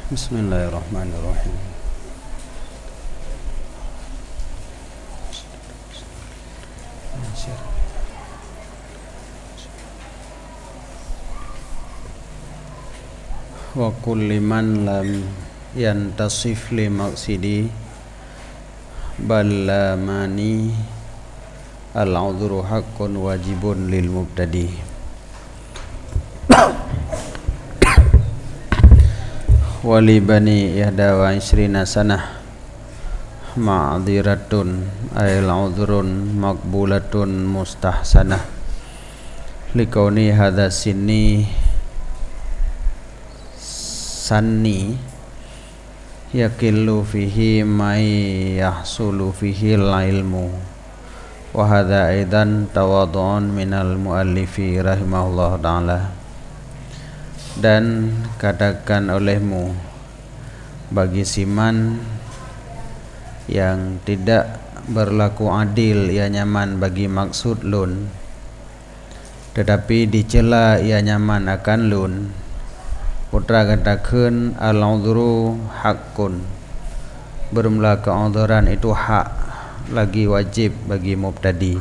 Bismillahirrahmanirrahim. Wa kulli man lam yantasif li maqsidi ballamani al-'udhru haqqun wajibun lil mubtadi. Wali bani ihda wa isrina sanah ma'dhiratun ayil 'udhrun maqbulatun mustahsanah likauni hadha sinni sanni yakillu fihi may yahsulu fihi al-ilmu wa hadha aidan tawadhu'un minal muallifi rahimahullah ta'ala. Dan katakan olehmu bagi siman yang tidak berlaku adil ia nyaman bagi maksud lun, tetapi dicela ia nyaman akan lun. Putra katakan al-'udhru haqqun, bermula ke'udhuran itu hak lagi wajib bagi mubtadi.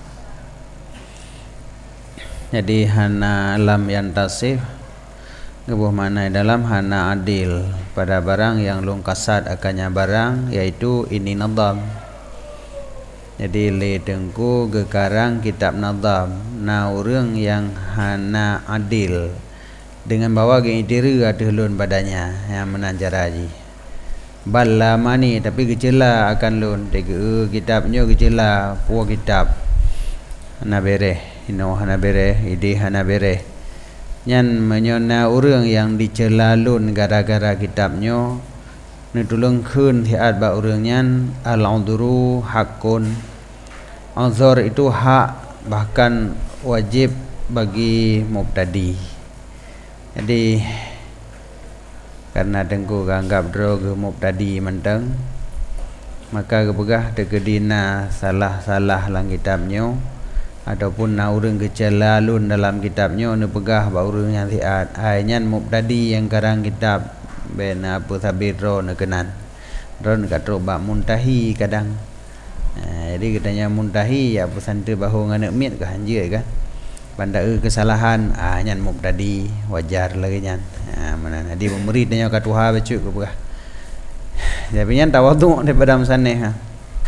Jadi hana lam yantasif ngebuh mana dalam hana adil pada barang yang lung kasat akannya barang, yaitu ini nadam. Jadi le tengku gekarang kitab nadam na urang yang hana adil dengan bawa geng diri ada lun badannya yang menanjaraji ballamani, tapi gejela akan lun tege kitabnya gejela puah kitab hana bereh ino hana bereh ide hana bereh nyan menyona urang yang dicela lun gara-gara kitabnya nutulung khun hiat ba urang nyan al-'udhru haqqun, 'udhur itu hak bahkan wajib bagi mubtadi. Jadi karena dengku anggap drog mubtadi menteng, maka kepegah tegedina salah-salah lang kitabnya ataupun na urang gecela lun dalam kitabnya ne pegah ba urang yang siat ainyan mubtadi yang karang kitab ben apa sabit ro ne kenan ron katro ba muntahi kadang. Jadi katanya muntahi ya pesante bahu ngane mit ka hanje kan banda kesalahan nyan mubtadi wajar lagi nyan mana di muridnya ka tuha becuk ke pegah. Jadi nyan tawadhu daripada musannih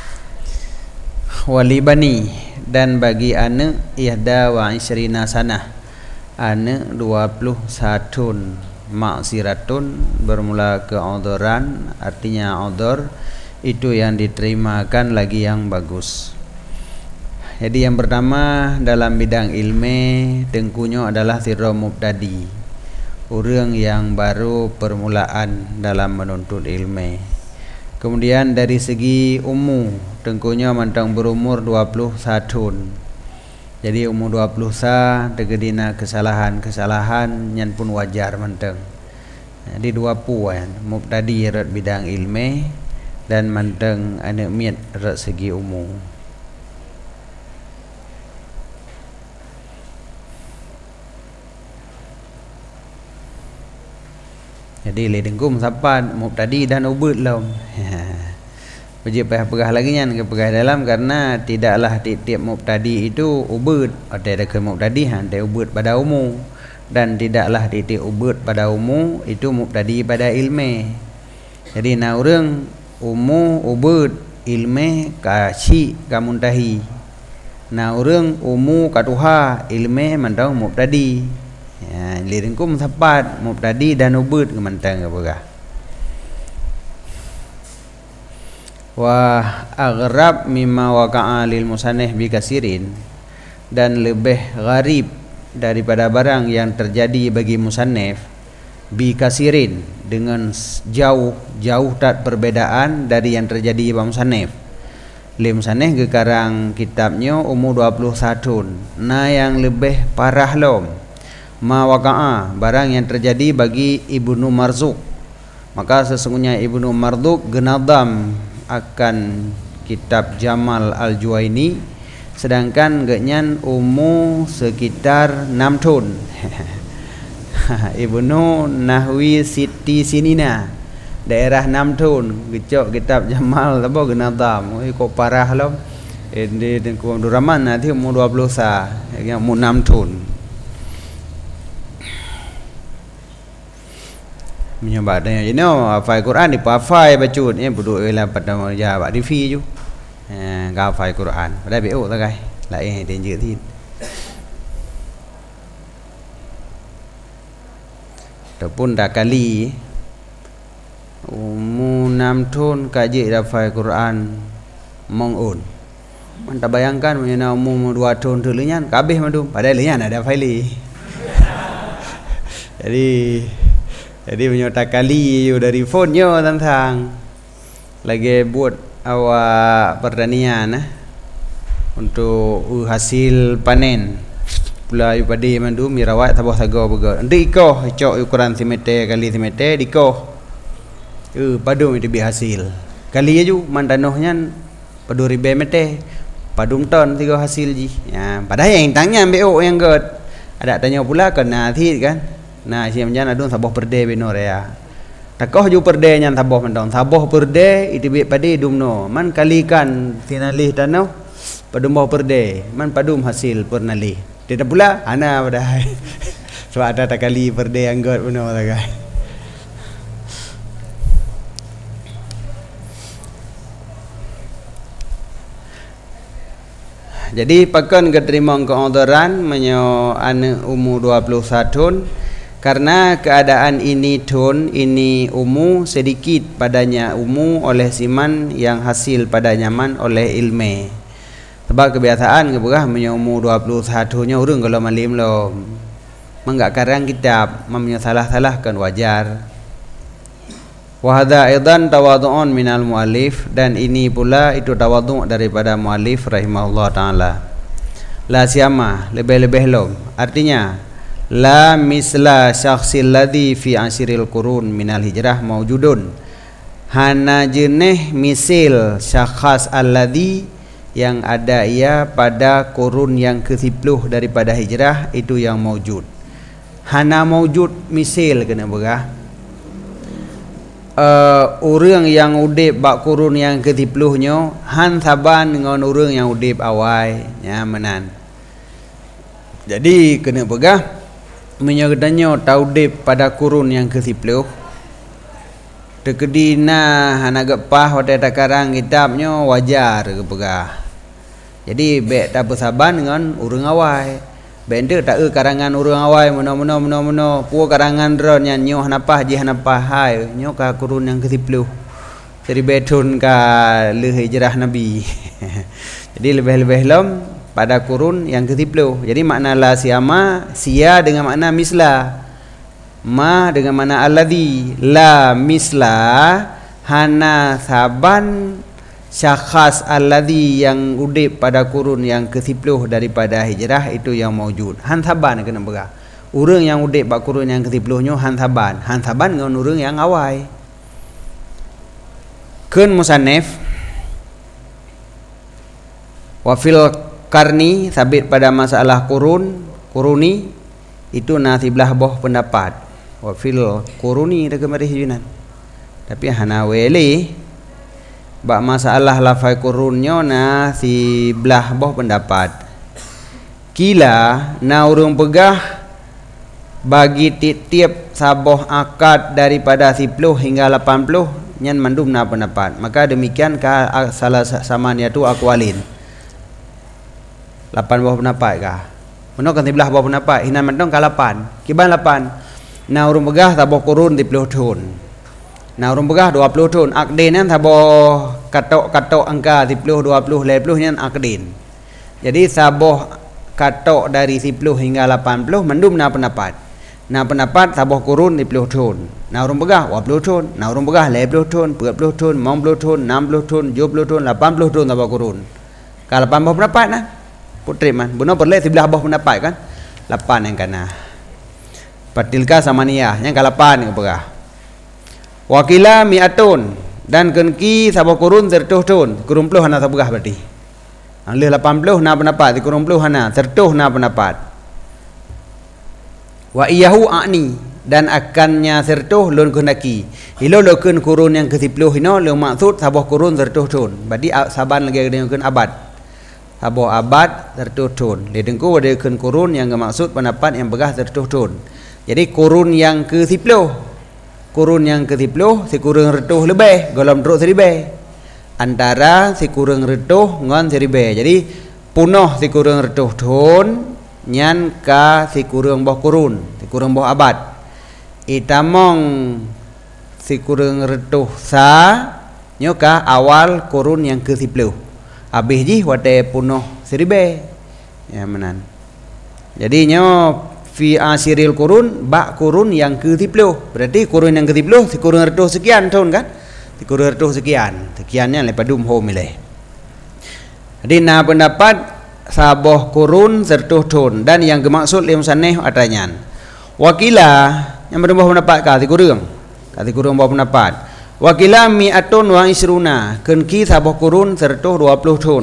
walibani, dan bagi anak ihda wa isrina sanah, anak 21 maksiratun, bermula ke'udhuran, artinya udhur itu yang diterimakan lagi yang bagus. Jadi yang pertama dalam bidang ilmu tengkunya adalah sirra mubtadi, orang yang baru permulaan dalam menuntut ilmu. Kemudian dari segi umur tengkunya mantang berumur 21. Jadi umur 20 sa tegedina kesalahan nyan pun wajar mantang. Jadi 20 kan mubtadi rat bidang ilmu dan mantang anak miat rat segi umur. Jadi le dengkum sapat mubtadi dan ubud lom. Wajib pegah lagi nyan ke pegah dalam, karena tidaklah tiap mubtadi itu ubud. Ada ke mubtadi ada ubud pada umum, dan tidaklah tiap ubud pada umum itu mubtadi pada ilmu. Jadi na urang umum ubud ilmu ka syi ka muntahi. Na urang umum ka tuha ilmu mandang mubtadi. Ya, liringkum sapat mubtadi dan ubud kemantang ke pegah. Wa aghrab mimma waqa'a lil musannif bi kasirin, dan lebih gharib daripada barang yang terjadi bagi musannif bi kasirin, dengan jauh tak perbedaan dari yang terjadi bagi musannif. Li musannif gekarang kitabnya umur 21. Nah yang lebih parah lom ma waqa'a, barang yang terjadi bagi Ibnu Marzuq. Maka sesungguhnya Ibnu Marzuq genadam akan kitab Jamal Al-Juwaini, sedangkan genyan umur sekitar 6 tahun. Ibnu Nahwi Siti Sinina daerah Namtun gecok kitab Jamal apa genadam kok parah lom di Abdul Rahman nanti umur 20 sa yang umur 6 tahun menyoba dengan you know hafal Quran di hafal bacut ni bodoh lah pada ya bak di fi ju ga hafal Quran pada BO tak kai lại danger thì ataupun dah kali umur 6 tahun kaji hafal Quran mengun Manta bayangkan punya umur 2 tahun tu lenyan kabeh madum padahal lenyan ada faili. jadi punya takali dari phone-nya tentang lagi buat awak pertanian untuk hasil panen. Pula padi madum mirawat tabah saga begal. Nanti ikoh cok ukuran simeter kali simeter dikoh. Padum itu bi hasil. Kali aju mandanohnya padu ribe meter. Padum ton tiga hasil ji. Ya, padahal yang tanya BO yang god. Ada tanya pula kena thi kan. Nah, siam jan adun sabah perde beno rea. Takoh ju perde nyan sabah mendong. Sabah perde itu bi padi dumno. Man kalikan tinalih tanau padum bawah perde. Man padum hasil pernalih. Tidak pula ana padahal. Sebab ada tak kali perde yang god beno tagai. Jadi pakan keterima keodoran menyo ane umur 21 tahun karena keadaan ini tun ini umur sedikit padanya umur oleh siman yang hasil padanya man oleh ilmu. Sebab kebiasaan keberah menyo umur 21 nya urang kalau malim lo menggak karang kitab menyo salah-salahkan wajar. Wa hadza aidan tawadhu'un minal muallif dan ini pula itu tawadhu' daripada muallif rahimahullah taala. La siyama lebih-lebih lom. Artinya la misla syakhsil ladzi fi asyril qurun minal hijrah maujudun. Hana jenih misil syakhs alladzi yang ada ia pada kurun yang ke-10 daripada hijrah itu yang maujud. Hana maujud misil kena berah. Orang yang udip bak kurun yang ke-10 nyo han saban dengan orang yang udip awal ya menan. Jadi kena pegah menyedanyo tau udip pada kurun yang ke-10 tekedina han agak pah pada takarang kitabnya wajar ke pegah. Jadi bek tak bersaban dengan orang awal. Benda tak karangan orang awal meno pu karangan ron yang nyoh napah je napah hai nyoh ka kurun yang ke-10 jadi betun ka le hijrah nabi. Jadi lebih-lebih lom pada kurun yang ke-10. Jadi makna la siama sia dengan makna misla, ma dengan makna alladhi, la misla hana saban syakhs alladhi yang udip pada kurun yang ke-10 daripada hijrah itu yang maujud. Han saban kena berah. Orang yang udip pada kurun yang ke-10 nyo han saban. Han saban dengan orang yang awal. Kun musannif wa fil karni sabit pada masalah kuruni itu nasiblah boh pendapat. Wa fil kuruni dah kemari hijunan. Tapi hana weli bak masalah lafai kurunnya na si belah boh pendapat. Kila na urung pegah bagi tiap saboh akad daripada 10 hingga 80 nyan mandum na pendapat. Maka demikian ka salah sama niatu akwalin 8 boh pendapat kah meno kan 11 boh pendapat hinan mandong ka 8 kiban 8 na urung pegah saboh kurun 10 tahun. Nah orang pegah 20 tahun akdin kan saboh katok angka 10 20 20 nyan akdin. Jadi saboh katok dari 10 hingga 80 mendum na pendapat. Nah pendapat saboh kurun 10 tahun. Nah orang pegah 20 tahun, nah orang pegah 20 tahun, 40 tahun, 50 tahun, 60 tahun, 70 tahun, 80 tahun saboh kurun. Kalau 80 pendapat nah. Putri man, benar perle 11 boh pendapat kan? 8 yang kana. Patilka samaniyah yang ke-8 yang pegah. Wakila mi'atun dan kenki saboh kurun 30 tahun kurun puluh hana sabegah berarti. Alih 80 na pendapat kurun puluh hana 30 na pendapat. Wa iyahu a'ni dan akannya sertuh lun kunaki ilo lokun kurun yang ke-10 hino lo maksud sabah kurun sertuh tun berarti saban lagi dengan abad sabah abad sertuh tun dia dengku ada kurun yang maksud pendapat yang begah sertuh tun jadi kurun yang ke-10 kurun yang ke-10 si kurun retuh lebih golom teruk seribe antara si kurun retuh ngon seribe jadi punoh si kurun retuh tun nyan ka si kurun boh kurun si kurun boh abad itamong si kurun retuh sa nyoka awal kurun yang ke-10 habis ji wate punoh seribe ya menan jadi nyo fi asiril kurun ba kurun yang ke-10 berarti kurun yang ke-10 si kurun retuh sekian tahun kan si kurun retuh sekiannya lepas dum ho milih jadi na pendapat sabah kurun sertuh tun dan yang dimaksud lim saneh adanya wakilah yang berubah pendapat kati kurung bawa pendapat wakilah mi'atun wa isruna kenki sabah kurun sertuh 20 tun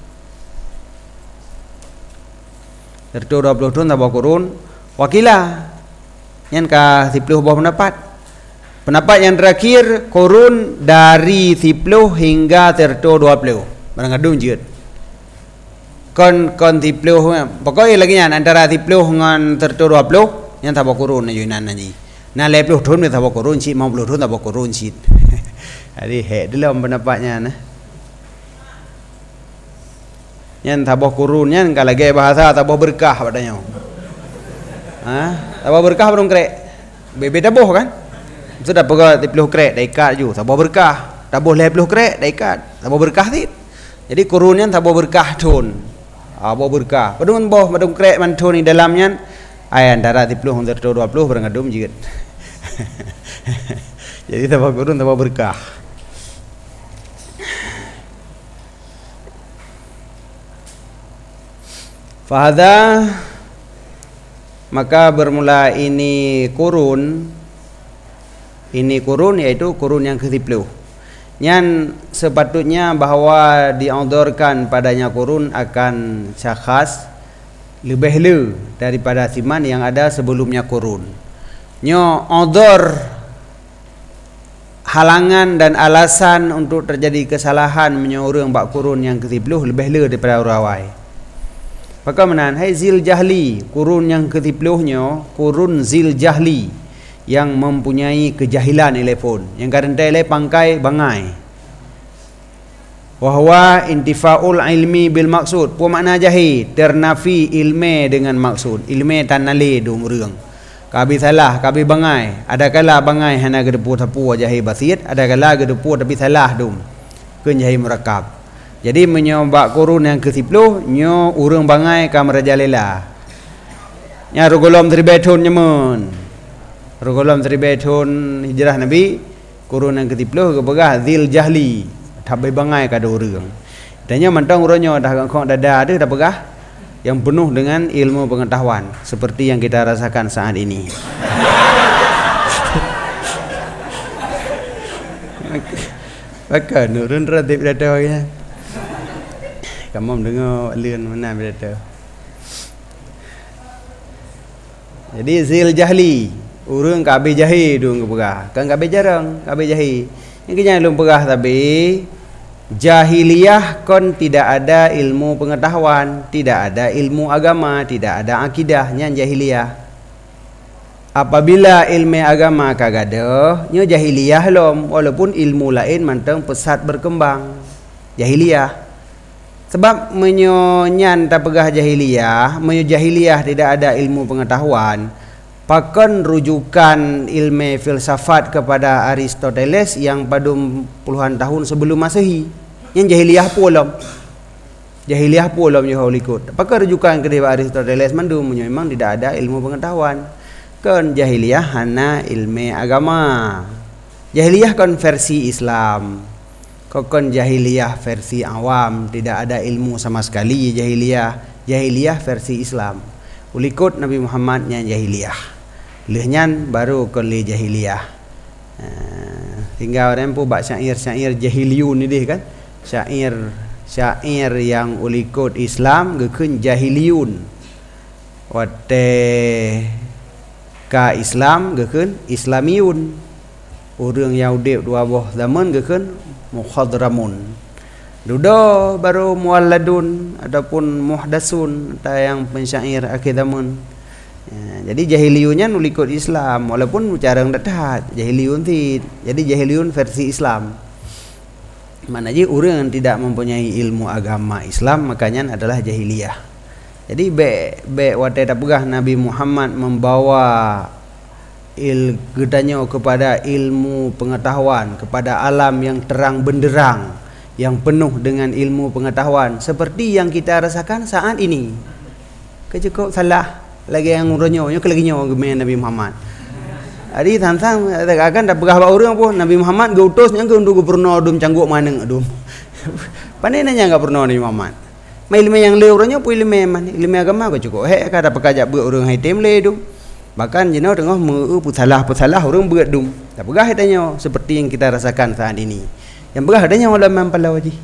sertuh 20 tun sabah kurun wakilah yang ka 10 bawa pendapat yang terakhir kurun dari 10 hingga sertuh 20 barang adun jeut kon 10 pokoknya lagi nya antara 10 dengan sertuh 20 yang tabak kurun na yunan nanyi na lepluh thun ni tabak kurun sit mau puluh thun tabak kurun sit jadi hek dalam pendapatnya nah yang tabak kurun yang kalau lagi bahasa tabak berkah padanya tabak berkah belum krek bebe tabuh kan sudah pegah 10 krek dah ikat ju tabak berkah tabuh 10 krek dah ikat tabak berkah sit jadi kurunnya tabak berkah thun tabak berkah padung boh padung krek man thun di dalamnya ay antara 10 hingga 20 berangadum jeut jadi tabak kurun tabak berkah fahadha maka bermula ini kurun yaitu kurun yang ke-10 yang sepatutnya bahawa diaudorkan padanya kurun akan syakhs lebih le daripada siman yang ada sebelumnya kurun nyo odor halangan dan alasan untuk terjadi kesalahan menyorong bak kurun yang ke-10 lebih le daripada urawai maka menan hai zil jahli kurun yang ke-10 nyo kurun zil jahli yang mempunyai kejahilan telefon yang kadang-kadang le pangkai bangai wahwa intifaul ilmi bil maksud pu makna jahi ternafi ilme dengan maksud ilme tanale dum reung kabi salah kabi bangai ada kala bangai hana gedepu tapu jahi basit ada kala gedepu tapi salah dum keun jahi murakab jadi menyoba kurun yang ke-10 nyo urang bangai ka merajalela nya rogolom tribetun nyemun rogolom tribetun hijrah nabi kurun yang ke-10 kebegah zil jahli tabai bangai kada urang tanya mantang uronyo dah kong dada ada dah pegah yang penuh dengan ilmu pengetahuan seperti yang kita rasakan saat ini maka nurun ratib data ya kamu dengar lian mana data jadi zil jahli urang kabe jahi dung pegah kan kabe jarang kabe jahi yang kena belum pegah tapi jahiliyah kon tidak ada ilmu pengetahuan, tidak ada ilmu agama, tidak ada akidahnya jahiliyah. Apabila ilmu agama kagada, nya jahiliyah lom walaupun ilmu lain mantang pesat berkembang. Jahiliyah. Sebab menyonyan tak pegah jahiliyah, jahiliyah tidak ada ilmu pengetahuan. Pakan rujukan ilmu filsafat kepada Aristoteles yang pada puluhan tahun sebelum Masehi. Yang jahiliyah pulom. Jahiliyah pulom yang ikut. Pakan rujukan kepada Aristoteles mandum memang tidak ada ilmu pengetahuan. Kan jahiliyah hana ilmu agama. Jahiliyah kan versi Islam. Kan jahiliyah versi awam, tidak ada ilmu sama sekali jahiliyah. Jahiliyah versi Islam. Ulikut Nabi Muhammad yang jahiliyah. Lehnya baru kali jahiliyah. Tinggal orang pun buat syair-syair jahiliyun ni dia kan. Syair yang ulikut Islam gekun jahiliyun. Wate ka Islam gekeun Islamiyun. Urang Yahudi dua buah zaman gekeun Mukhadramun. Duda baru mualladun ataupun muhdasun ta yang pensyair akhir zaman. Jadi jahiliyunnya nulikut Islam walaupun cara ndak jahiliyun ti. Jadi jahiliyun versi Islam. Maknanya orang yang tidak mempunyai ilmu agama Islam makanya adalah jahiliyah. Jadi be wate pegah Nabi Muhammad membawa gedanya kepada ilmu pengetahuan, kepada alam yang terang benderang, yang penuh dengan ilmu pengetahuan seperti yang kita rasakan saat ini. Cukup salah lagi yang uronyo ke lagi nyo Nabi Muhammad. Adi tantang akan dak pegah ba urang pun Nabi Muhammad geutos nya untuk gubernur dum cangguk maneng adum. Pandai nanya enggak pernah Nabi Muhammad. Mai ilmu yang le urangnya pu ilmu man, ilmu agama ko cukup. He ka dak pekajak beuk urang hai tem le dum. Bahkan jenau tengah meu putalah urang beuk dum. Dak pegah tanya seperti yang kita rasakan saat ini. Yang pegah adanya ulama palau haji.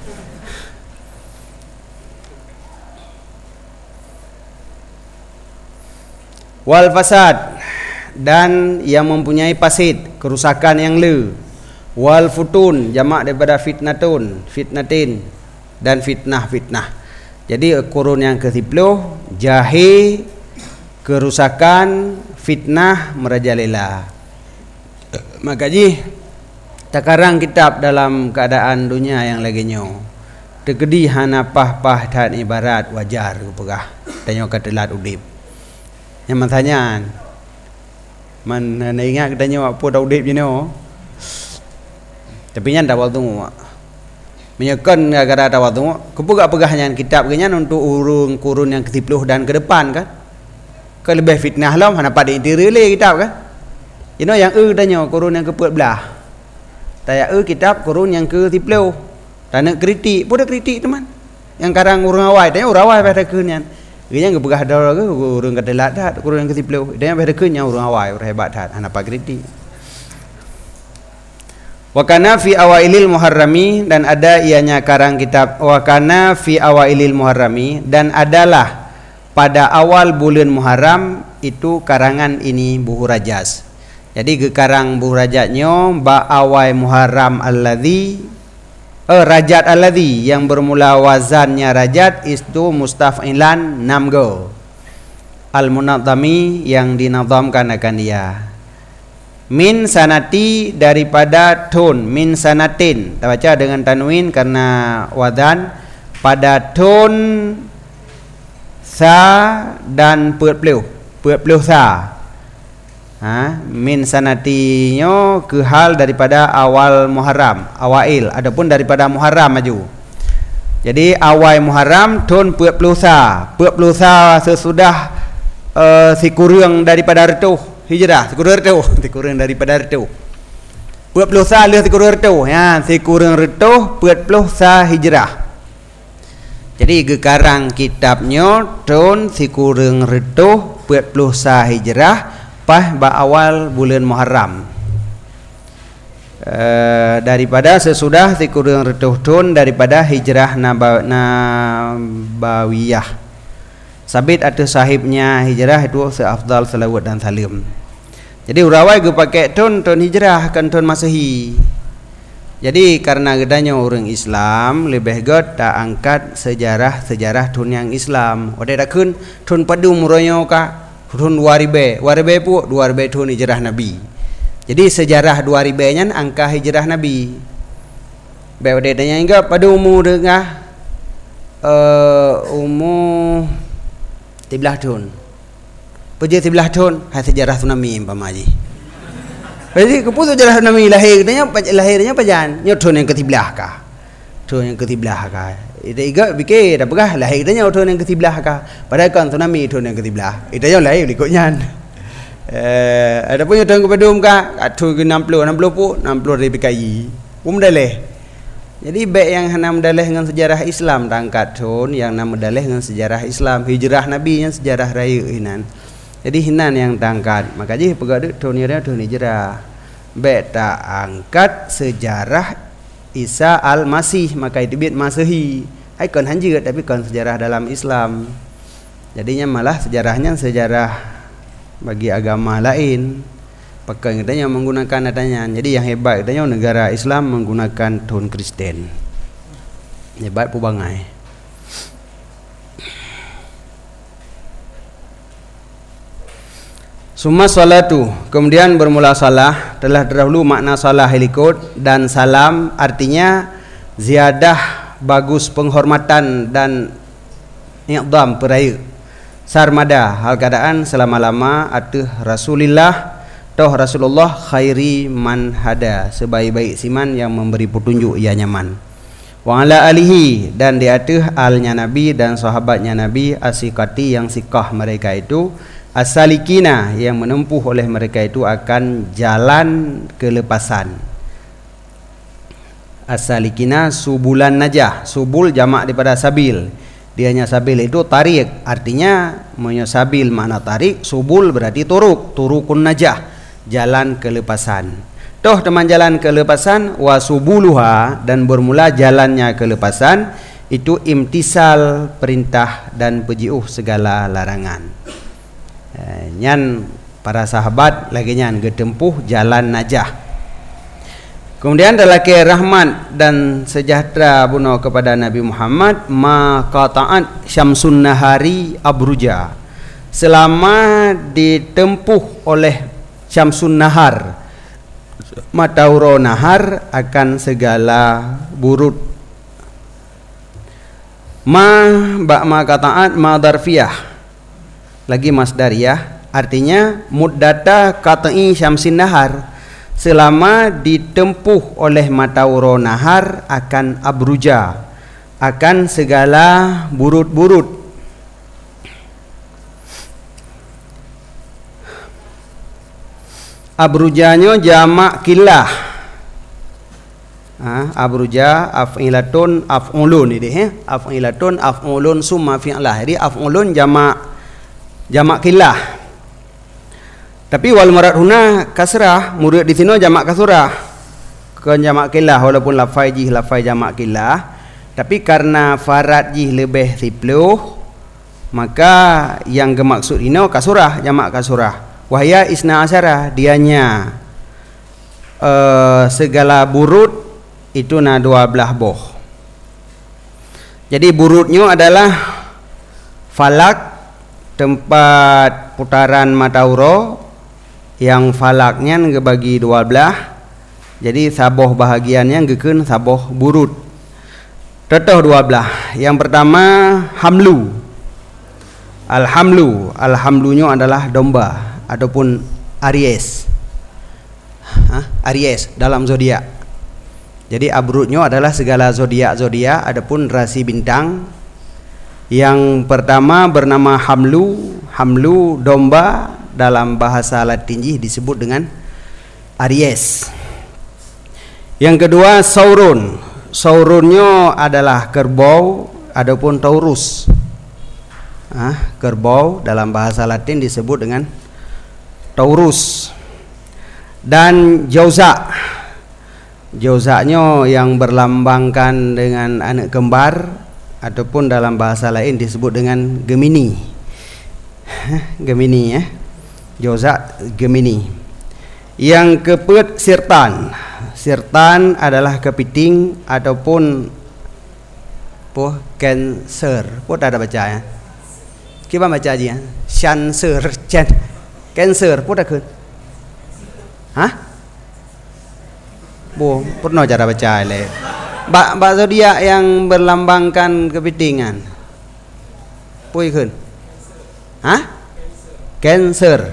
Wal fasad, dan yang mempunyai pasid, kerusakan yang le. Wal futun, jamak daripada fitnatun, fitnatin, dan fitnah. Jadi kurun yang ke-10 jahe, kerusakan, fitnah merajalela. Makanya takarang kitab dalam keadaan dunia yang lagi nyo tegedi hanapah dan ibarat wajar pegah tanya katelat udip. Yang mentanyaan man ingat katanya apa dah udip je no. Tapi nya dak waktu menyekan gara-gara dak waktu kepugak pegahnya kitab genya untuk urung kurun yang ke-10 dan ke depan kan. Ke lebih fitnah lah mana pada interior le kitab kan. You know yang tanya kurun yang ke-14. Taya kitab kurun yang ke-10. Tak nak kritik, pun dah kritik teman. Yang karang urang awai tanya urang awai pada keunian. Genya ngepegah dah ke urang katelat dah kurun yang ke-10. Dia pada keunya urang awai urang hebat dah apa kritik. Wa kana fi awailil muharrami, dan ada ianya karang kitab wa kana fi awailil muharrami, dan adalah pada awal bulan Muharram itu karangan ini Buhu Rajas. Jadi ke karang Buhu Rajatnya ba awai Muharram alladzi rajat alladzi yang bermula wazannya rajat itu mustafilan 6 go. Al-munadzami yang dinazamkan akan dia. Min sanati daripada tun, min sanatin. Kita baca dengan tanwin karena wadan pada tun sa dan peut pleuh sa. Min sanatinya ke hal daripada awal Muharram, awail, adapun daripada Muharram maju. Jadi awal Muharram tun peut pleuh sa sesudah si kurang daripada retuh hijrah, si kurang daripada retuh. Peut pleuh sa leh si kurang retuh, ya, si kurang retuh peut pleuh sa hijrah. Jadi gekarang kitabnya tun si kurang retuh peut pleuh sa hijrah pas ba awal bulan Muharram. Daripada sesudah si kurang retuh tun daripada hijrah nabawiyah. Sabit atau sahibnya hijrah itu seafdal salawat dan salim. Jadi urawai ge pakai tun hijrah kan tun Masehi. Jadi karena gedanya orang Islam lebih god tak angkat sejarah tun yang Islam. Ode dakun tun padu muronyo ka tun 2000 pu 2000 tun hijrah Nabi. Jadi sejarah 2000 nya angka hijrah Nabi. Be ode tanya hingga padu umur dengah umur 13 tahun. Pergi 13 tahun hai sejarah tsunami umpama ji. Jadi keputus sejarah tsunami lahirnya pajan nyotun yang ke-13 kah? Tahun yang ke-13 kah? Itu iga fikir dah pegah lahirnya tahun yang ke-13 kah? Padahal kan tsunami tahun yang ke-13. Itu yang lahir ikutnya. Ada punya tahun kepada kah? Tahun ke-60 pu 60 dari PKI. Daleh. Jadi baik yang henam daleh dengan sejarah Islam tangkat tahun yang nama daleh dengan sejarah Islam hijrah Nabi yang sejarah raya hinan. Jadi hinan yang tangkat. Makanya pegada tahunnya tahun hijrah. Baik tak angkat sejarah Isa al-Masih maka itu bit Masehi. Hai kon hanjir tapi kon sejarah dalam Islam. Jadinya malah sejarahnya sejarah bagi agama lain. Pakai katanya menggunakan adanya. Jadi yang hebat katanya negara Islam menggunakan tahun Kristen. Hebat pun bangai. Summa salatu, kemudian bermula salah. Telah terdahulu makna salah ikut, dan salam artinya ziyadah, bagus penghormatan dan i'dham peraya. Sarmada, hal keadaan selama-lama atuh Rasulillah, toh Rasulullah khairi man hada, sebaik-baik siman yang memberi petunjuk ia nyaman. Wa ala alihi, dan di atuh alnya Nabi dan sahabatnya Nabi, asikati yang sikah mereka itu, as-salikina yang menempuh oleh mereka itu akan jalan kelepasan. As-salikina subulan najah, subul jamak daripada sabil. Dianya sabil itu tarik, artinya sabil makna tarik, subul berarti turuk, turukun najah, jalan kelepasan. Toh teman jalan kelepasan, wa subuluha, dan bermula jalannya kelepasan itu imtisal perintah dan pejiuh segala larangan. Nyan para sahabat lagi nyan getempuh jalan najah. Kemudian dalake rahmat dan sejahtera buno kepada Nabi Muhammad, ma qata'at syamsun nahari abruja, selama ditempuh oleh syamsun nahar, matahari nahar akan segala burut. Ma qata'at ma darfiyah, lagi masdariyah, artinya muddata qat'i syamsin nahar, selama ditempuh oleh matahari nahar akan abruja, akan segala burut-burut. Abrujanya jamak kilah. Abruja af'ilatun af'ulun ini, af'ilatun af'ulun summa fi'lah. Jadi af'ulun jamak kilah. Tapi wal murad huna kasrah, murad di sini jamak kasrah. Ke jamak kilah walaupun lafai jih lafai jamak kilah, tapi karena farad jih lebih 10, maka yang gemaksud ini kasurah, jamak kasurah. Wahya isna asyara, dianya segala burut itu 12 boh. Jadi burutnya adalah falak, tempat putaran matahari yang falaknya ngebagi 12. Jadi saboh bahagiannya ngekeun saboh burut. Totoh 12. Yang pertama hamlu. Alhamlunya adalah domba ataupun Aries. Aries dalam zodiak. Jadi abrutnya adalah segala zodiak, adapun rasi bintang. Yang pertama bernama hamlu domba, dalam bahasa Latin disebut dengan Aries. Yang kedua saurunnya adalah kerbau adapun Taurus. Kerbau dalam bahasa Latin disebut dengan Taurus. Dan jauzanya yang berlambangkan dengan anak kembar ataupun dalam bahasa lain disebut dengan Gemini. Gemini ya. Jauza Gemini. Yang keempat sirtan. Sirtan adalah kepiting ataupun Cancer. Pun ada baca ya. Kita baca aja ya. Cancer pun ada ke? Pernah cara baca le. Bak zodiak yang berlambangkan kepitingan. Pui kun. Cancer.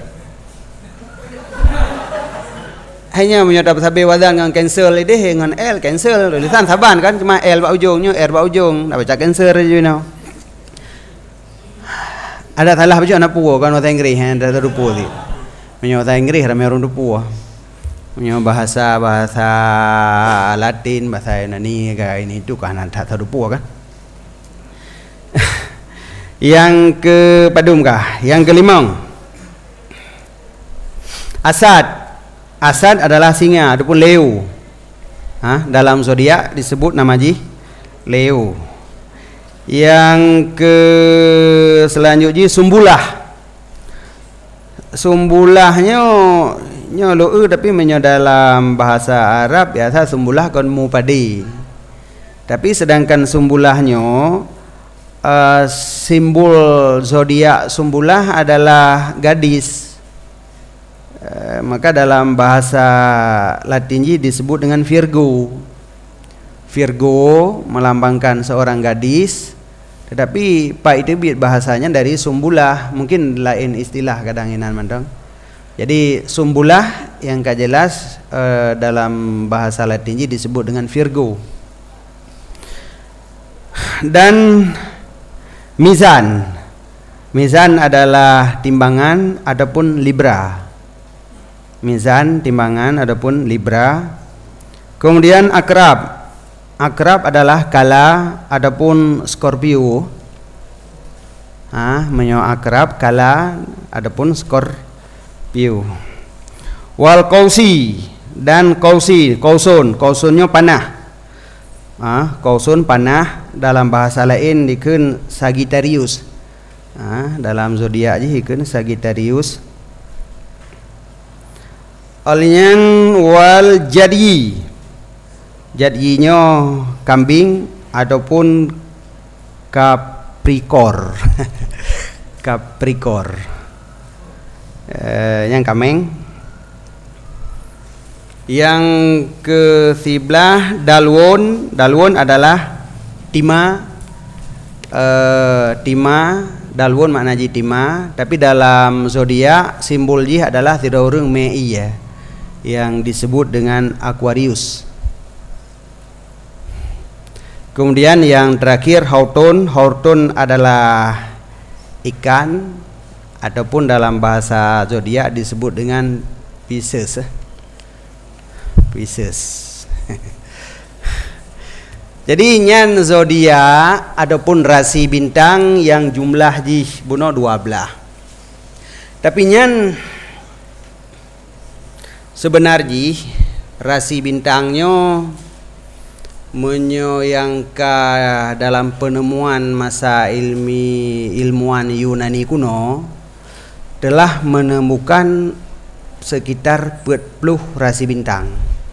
Hanya menyodap sabi wadan dengan cancel ini dengan L cancel tulisan saban kan cuma L bak ujungnya R bak ujung nak baca cancer you know. Ada salah baca anak puo kan bahasa Inggris ada rupu ni. Menyo bahasa Inggris ramai orang rupu. Menyo bahasa Latin bahasa Yunani kayak ini itu kan tak rupu kan. Yang ke padum kah? Yang kelima Asad adalah singa ataupun Leo. Dalam zodiak disebut nama Leo. Yang ke selanjutnya Sumbulah. sumbulahnya nyolo tapi menyo dalam bahasa Arab biasa sumbulah kon mu padi. Tapi sedangkan sumbulahnya simbol zodiak sumbulah adalah gadis. Maka dalam bahasa Latin disebut dengan Virgo. Virgo melambangkan seorang gadis, tetapi pak itu bahasanya dari sumbulah, mungkin lain istilah kadanginan mandang. Jadi sumbulah yang jelas dalam bahasa Latin disebut dengan Virgo. Dan mizan. Mizan adalah timbangan adapun libra. Mizan timbangan adapun libra. Kemudian akrab. Akrab adalah kala adapun Scorpio. Menyo akrab kala adapun Scorpio. Wal kausi dan kausi, kausunnya panah. Kausun panah dalam bahasa lain dikeun Sagittarius. Dalam zodiak je dikeun Sagittarius. Alien wal jadi. Jadinya kambing ataupun Capricorn. Capricorn. Yang kambing. Yang ke-11 dalwon. Dalwon adalah tima. Dalwon makna ji tima, tapi dalam zodiak simbol ji adalah tidaurung mei ya, yang disebut dengan Aquarius. Kemudian yang terakhir Hauton. Hauton adalah ikan ataupun dalam bahasa zodiak disebut dengan Pisces. Pisces. Jadi nyan zodiak adapun rasi bintang yang jumlah ji buno 12. Tapi nyan sebenarnya rasi bintangnya menyangka dalam penemuan masa ilmuwan Yunani kuno telah menemukan sekitar 40 rasi bintang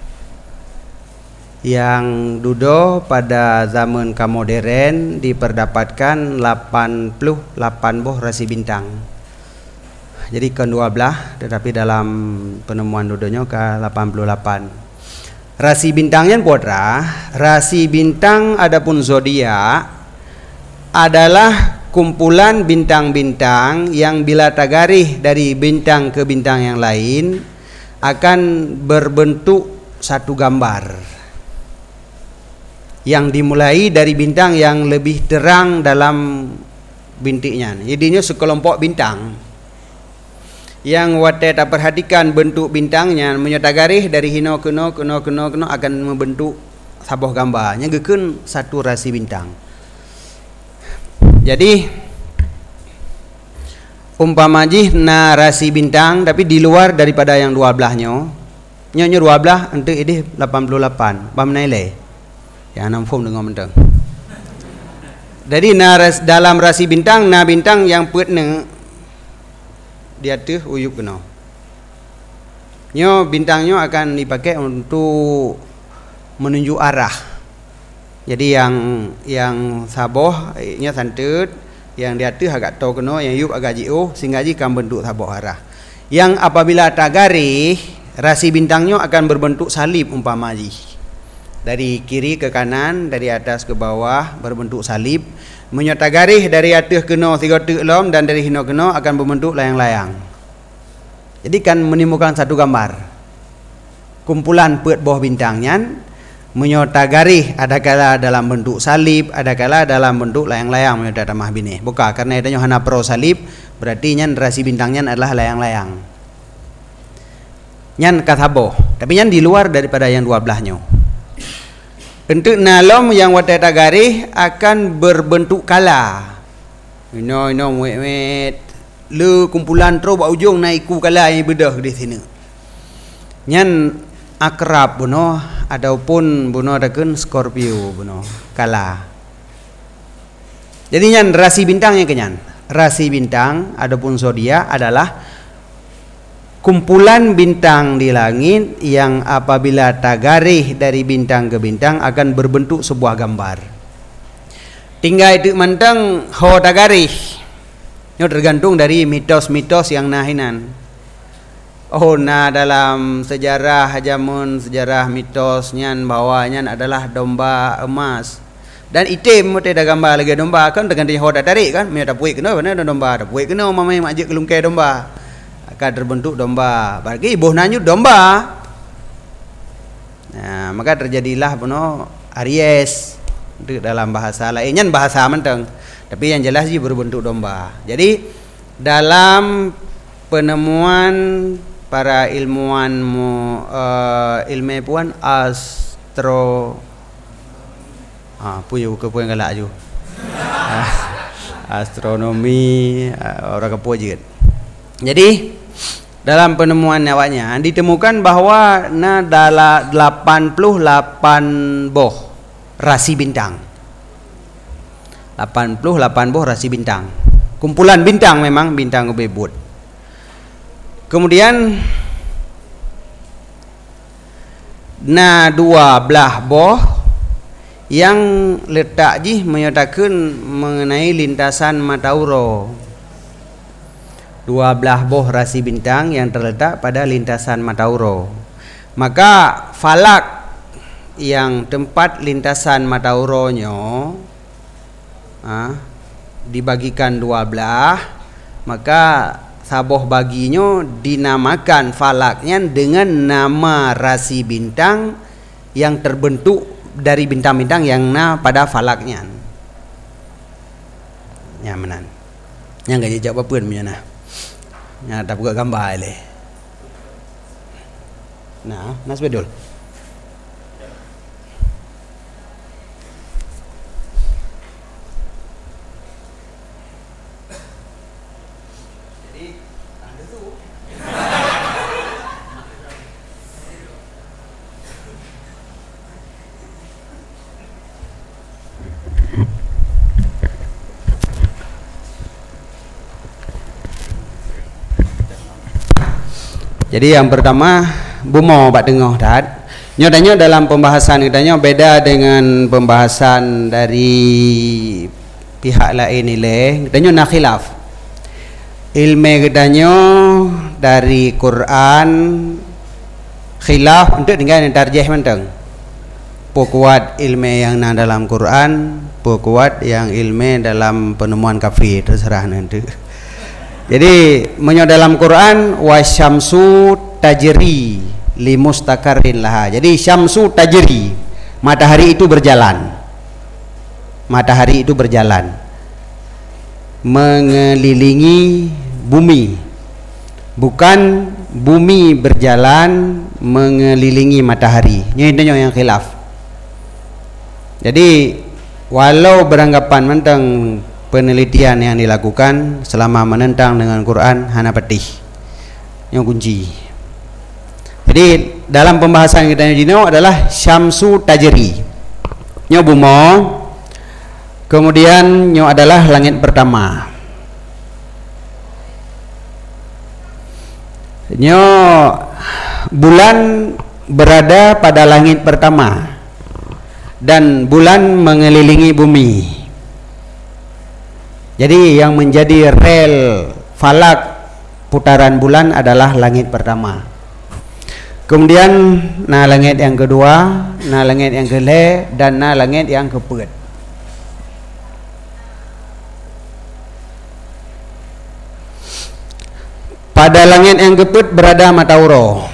yang dudo pada zaman kamoderen diperdapatkan 88 buah rasi bintang. Jadi ke 12 tetapi dalam penemuan dudonya ke 88. Rasi bintangnya putra, rasi bintang adapun zodiak adalah kumpulan bintang-bintang yang bila tagarih dari bintang ke bintang yang lain akan berbentuk satu gambar yang dimulai dari bintang yang lebih terang dalam bintiknya. Jadinya sekelompok bintang yang wate tak perhatikan bentuk bintangnya menyerta garis dari hino keno akan membentuk sebuah gambar yang gekeun satu rasi bintang. Jadi umpama jih na rasi bintang tapi di luar daripada yang 12-nya. Nyonya 12 untuk ini 88. Bam nilai. Ya nam form dengan mentang. Jadi dalam rasi bintang na bintang yang petne dia tuh uyup kena. Nyo bintangnya akan dipakai untuk menunjuk arah. Jadi yang saboh nya santut, yang dia tuh agak tahu kena, yang uyup agak jauh sehingga kan bentuk saboh arah. Yang apabila tak garis, rasi bintangnya akan berbentuk salib umpama ji. Dari kiri ke kanan, dari atas ke bawah berbentuk salib. Menyerta garis dari atas kena 3 tuk lom dan dari hino kena akan berbentuk layang-layang. Jadi kan menimbulkan satu gambar. Kumpulan pet bawah bintangnya menyerta garis adakala dalam bentuk salib, adakala dalam bentuk layang-layang menyerta tamah bini. Bukan karena itu hana pro salib, berarti nyan rasi bintangnya adalah layang-layang. Nyan kathabo, tapi nyan di luar daripada yang 12-nya. Untuk nalom yang wateta garis akan berbentuk kala. Ino wet le kumpulan tro ba ujung naiku kala yang bedah di sini. Nyan akrab buno ataupun buno dakeun Scorpio buno kala. Jadi nyan rasi bintangnya kenyan. Rasi bintang adapun zodiak adalah kumpulan bintang di langit yang apabila tagarih dari bintang ke bintang akan berbentuk sebuah gambar. Tinggal itu mentang ho tagarih. Ini tergantung dari mitos-mitos yang nahinan. Oh, nah dalam sejarah jamun, sejarah mitosnya bawahnya adalah domba emas. Dan item mesti ada gambar lagi domba kan tergantung ho tarik kan. Mereka puik kena mana domba, ada puik kena mamai majik kelungkai domba. Akan terbentuk domba. Bagi ibuh nanyu domba. Nah, maka terjadilah puno Aries. Itu dalam bahasa lainnya bahasa menteng. Tapi yang jelas dia berbentuk domba. Jadi dalam penemuan para ilmuwan ilmuwan punya kepuan galak ju. Astronomi orang kepuan je. Jadi dalam penemuan awaknya ditemukan bahawa dalam 88 boh rasi bintang. 88 boh rasi bintang. Kumpulan bintang memang bintang bebut. Kemudian 12 boh yang letak menyatakan mengenai lintasan Matauro. 12 boh rasi bintang yang terletak pada lintasan Matauro. Maka falak yang tempat lintasan Matauronyo dibagikan 12, maka saboh baginya dinamakan falaknya dengan nama rasi bintang yang terbentuk dari bintang-bintang yang pada falaknya. Ya menan. Yang gak jejak apa pun punya nah. Ya tak buka gambar le. Nah, nas bedul. Jadi yang pertama bumo bak dengoh dat. Nyodanya dalam pembahasan kitanya beda dengan pembahasan dari pihak lain ile. Kitanya nak khilaf. Ilmu kitanya dari Quran khilaf untuk tinggal tarjih menteng. Kuat ilmu yang dalam Quran, kuat yang ilmu dalam penemuan kafir terserah nanti. Jadi menyo dalam Quran wasyamsu tajri limustaqarrin laha. Jadi syamsu tajri, matahari itu berjalan. Matahari itu berjalan mengelilingi bumi. Bukan bumi berjalan mengelilingi matahari. Ini yang khilaf. Jadi walau beranggapan mentang penelitian yang dilakukan selama menentang dengan Quran hana petih yang kunci. Jadi dalam pembahasan kita ini adalah syamsu tajri nyo bumo, kemudian nyo adalah langit pertama. Nyo bulan berada pada langit pertama dan bulan mengelilingi bumi. Jadi yang menjadi rel falak putaran bulan adalah langit pertama. Kemudian langit yang kedua, langit yang kele, dan langit yang keempat. Pada langit yang keempat berada Matauro.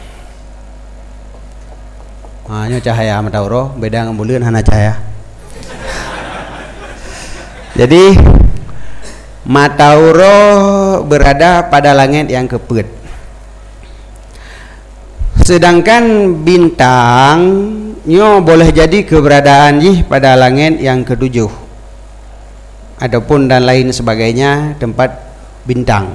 Hanya cahaya Matauro, beda dengan bulan hana cahaya. Jadi Matauro berada pada langit yang keempat. Sedangkan bintang nyo boleh jadi keberadaan pada langit yang ketujuh. Adapun dan lain sebagainya tempat bintang.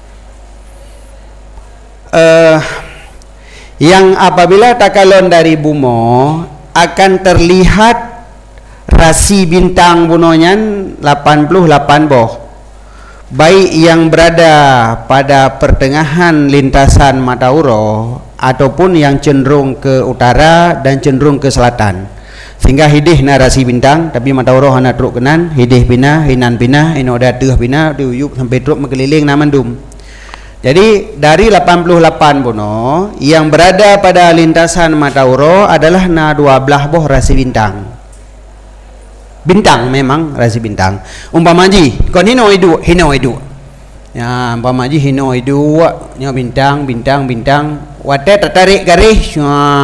Yang apabila takalon dari bumo akan terlihat rasi bintang bunonyan 88 boh. baik yang berada pada pertengahan lintasan mata uro ataupun yang cenderung ke utara dan cenderung ke selatan, sehingga hidih na rasi bintang tapi mata uro hana truk kenan, hidih pina, hinan pina, ino ada tuh pina, diuyup sampai truk mengeliling na mandum. Jadi dari 88 bono yang berada pada lintasan mata uro adalah na 12 boh rasi bintang. Bintang memang rasi bintang. Umpama ji kon hino idu ya, umpama ji hino idu nya bintang wate tertarik garis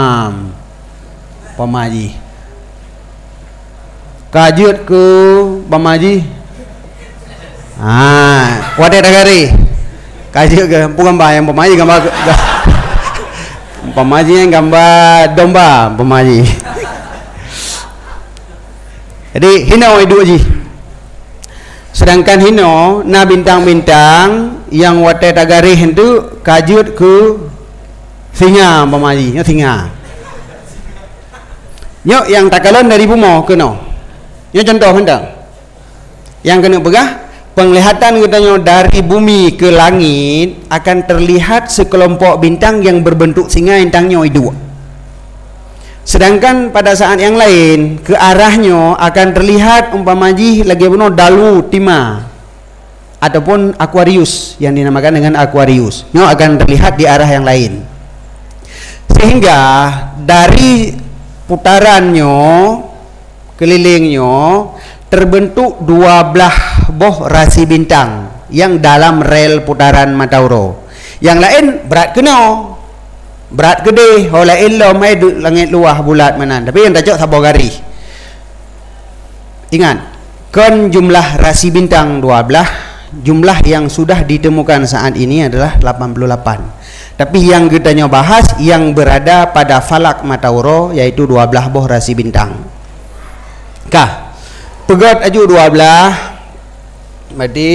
umpama ji kajut ke umpama ji wate garis kajut ke gambar yang umpama ji gambar umpama ji gambar domba umpama ji. Jadi hino itu ji. Sedangkan hino na bintang-bintang yang wate tagarih itu kajut ke singa pemaji, singa. Nyo yang takalan dari bumo keno. Nyo contoh hendak. Yang kena pegah penglihatan katanya dari bumi ke langit akan terlihat sekelompok bintang yang berbentuk singa intangnya itu. Sedangkan pada saat yang lain ke arahnya akan terlihat umpamaji lagi benar dalu tima ataupun Aquarius yang dinamakan dengan Aquarius. Nyo akan terlihat di arah yang lain. Sehingga dari putarannya kelilingnya terbentuk 12 boh rasi bintang yang dalam rel putaran Matauro. Yang lain berat kena. Berat gede, hola illo mai langit luah bulat manan. Tapi yang tajak sabah garis. Ingat, kon jumlah rasi bintang 12, jumlah yang sudah ditemukan saat ini adalah 88. Tapi yang kita bahas yang berada pada falak Matauro yaitu 12 boh rasi bintang. Kah? Pegat aju 12. Berarti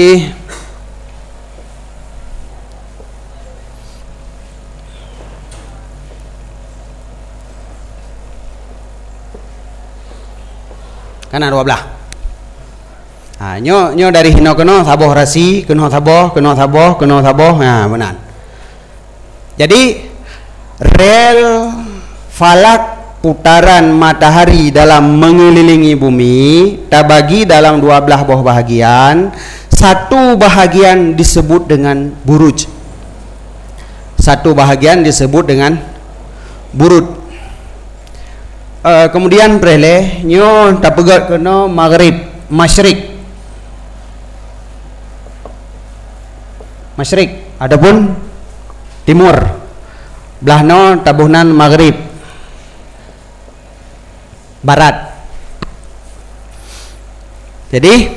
kana 12. Nyo dari hino keno saboh rasi, keno saboh, benar. Jadi rel falak putaran matahari dalam mengelilingi bumi terbagi dalam 12 buah bahagian. Satu bahagian disebut dengan buruj. Satu bahagian disebut dengan burud. Kemudian prele nyo tapegat kena maghrib masyrik adapun timur belahno tabuhnan maghrib barat. Jadi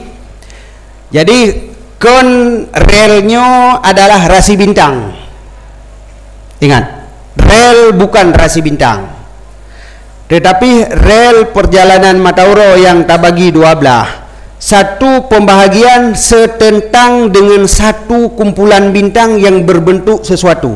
kon relnya adalah rasi bintang. Ingat, rel bukan rasi bintang. Tetapi rel perjalanan Matauro yang terbagi 12, satu pembahagian setentang dengan satu kumpulan bintang yang berbentuk sesuatu.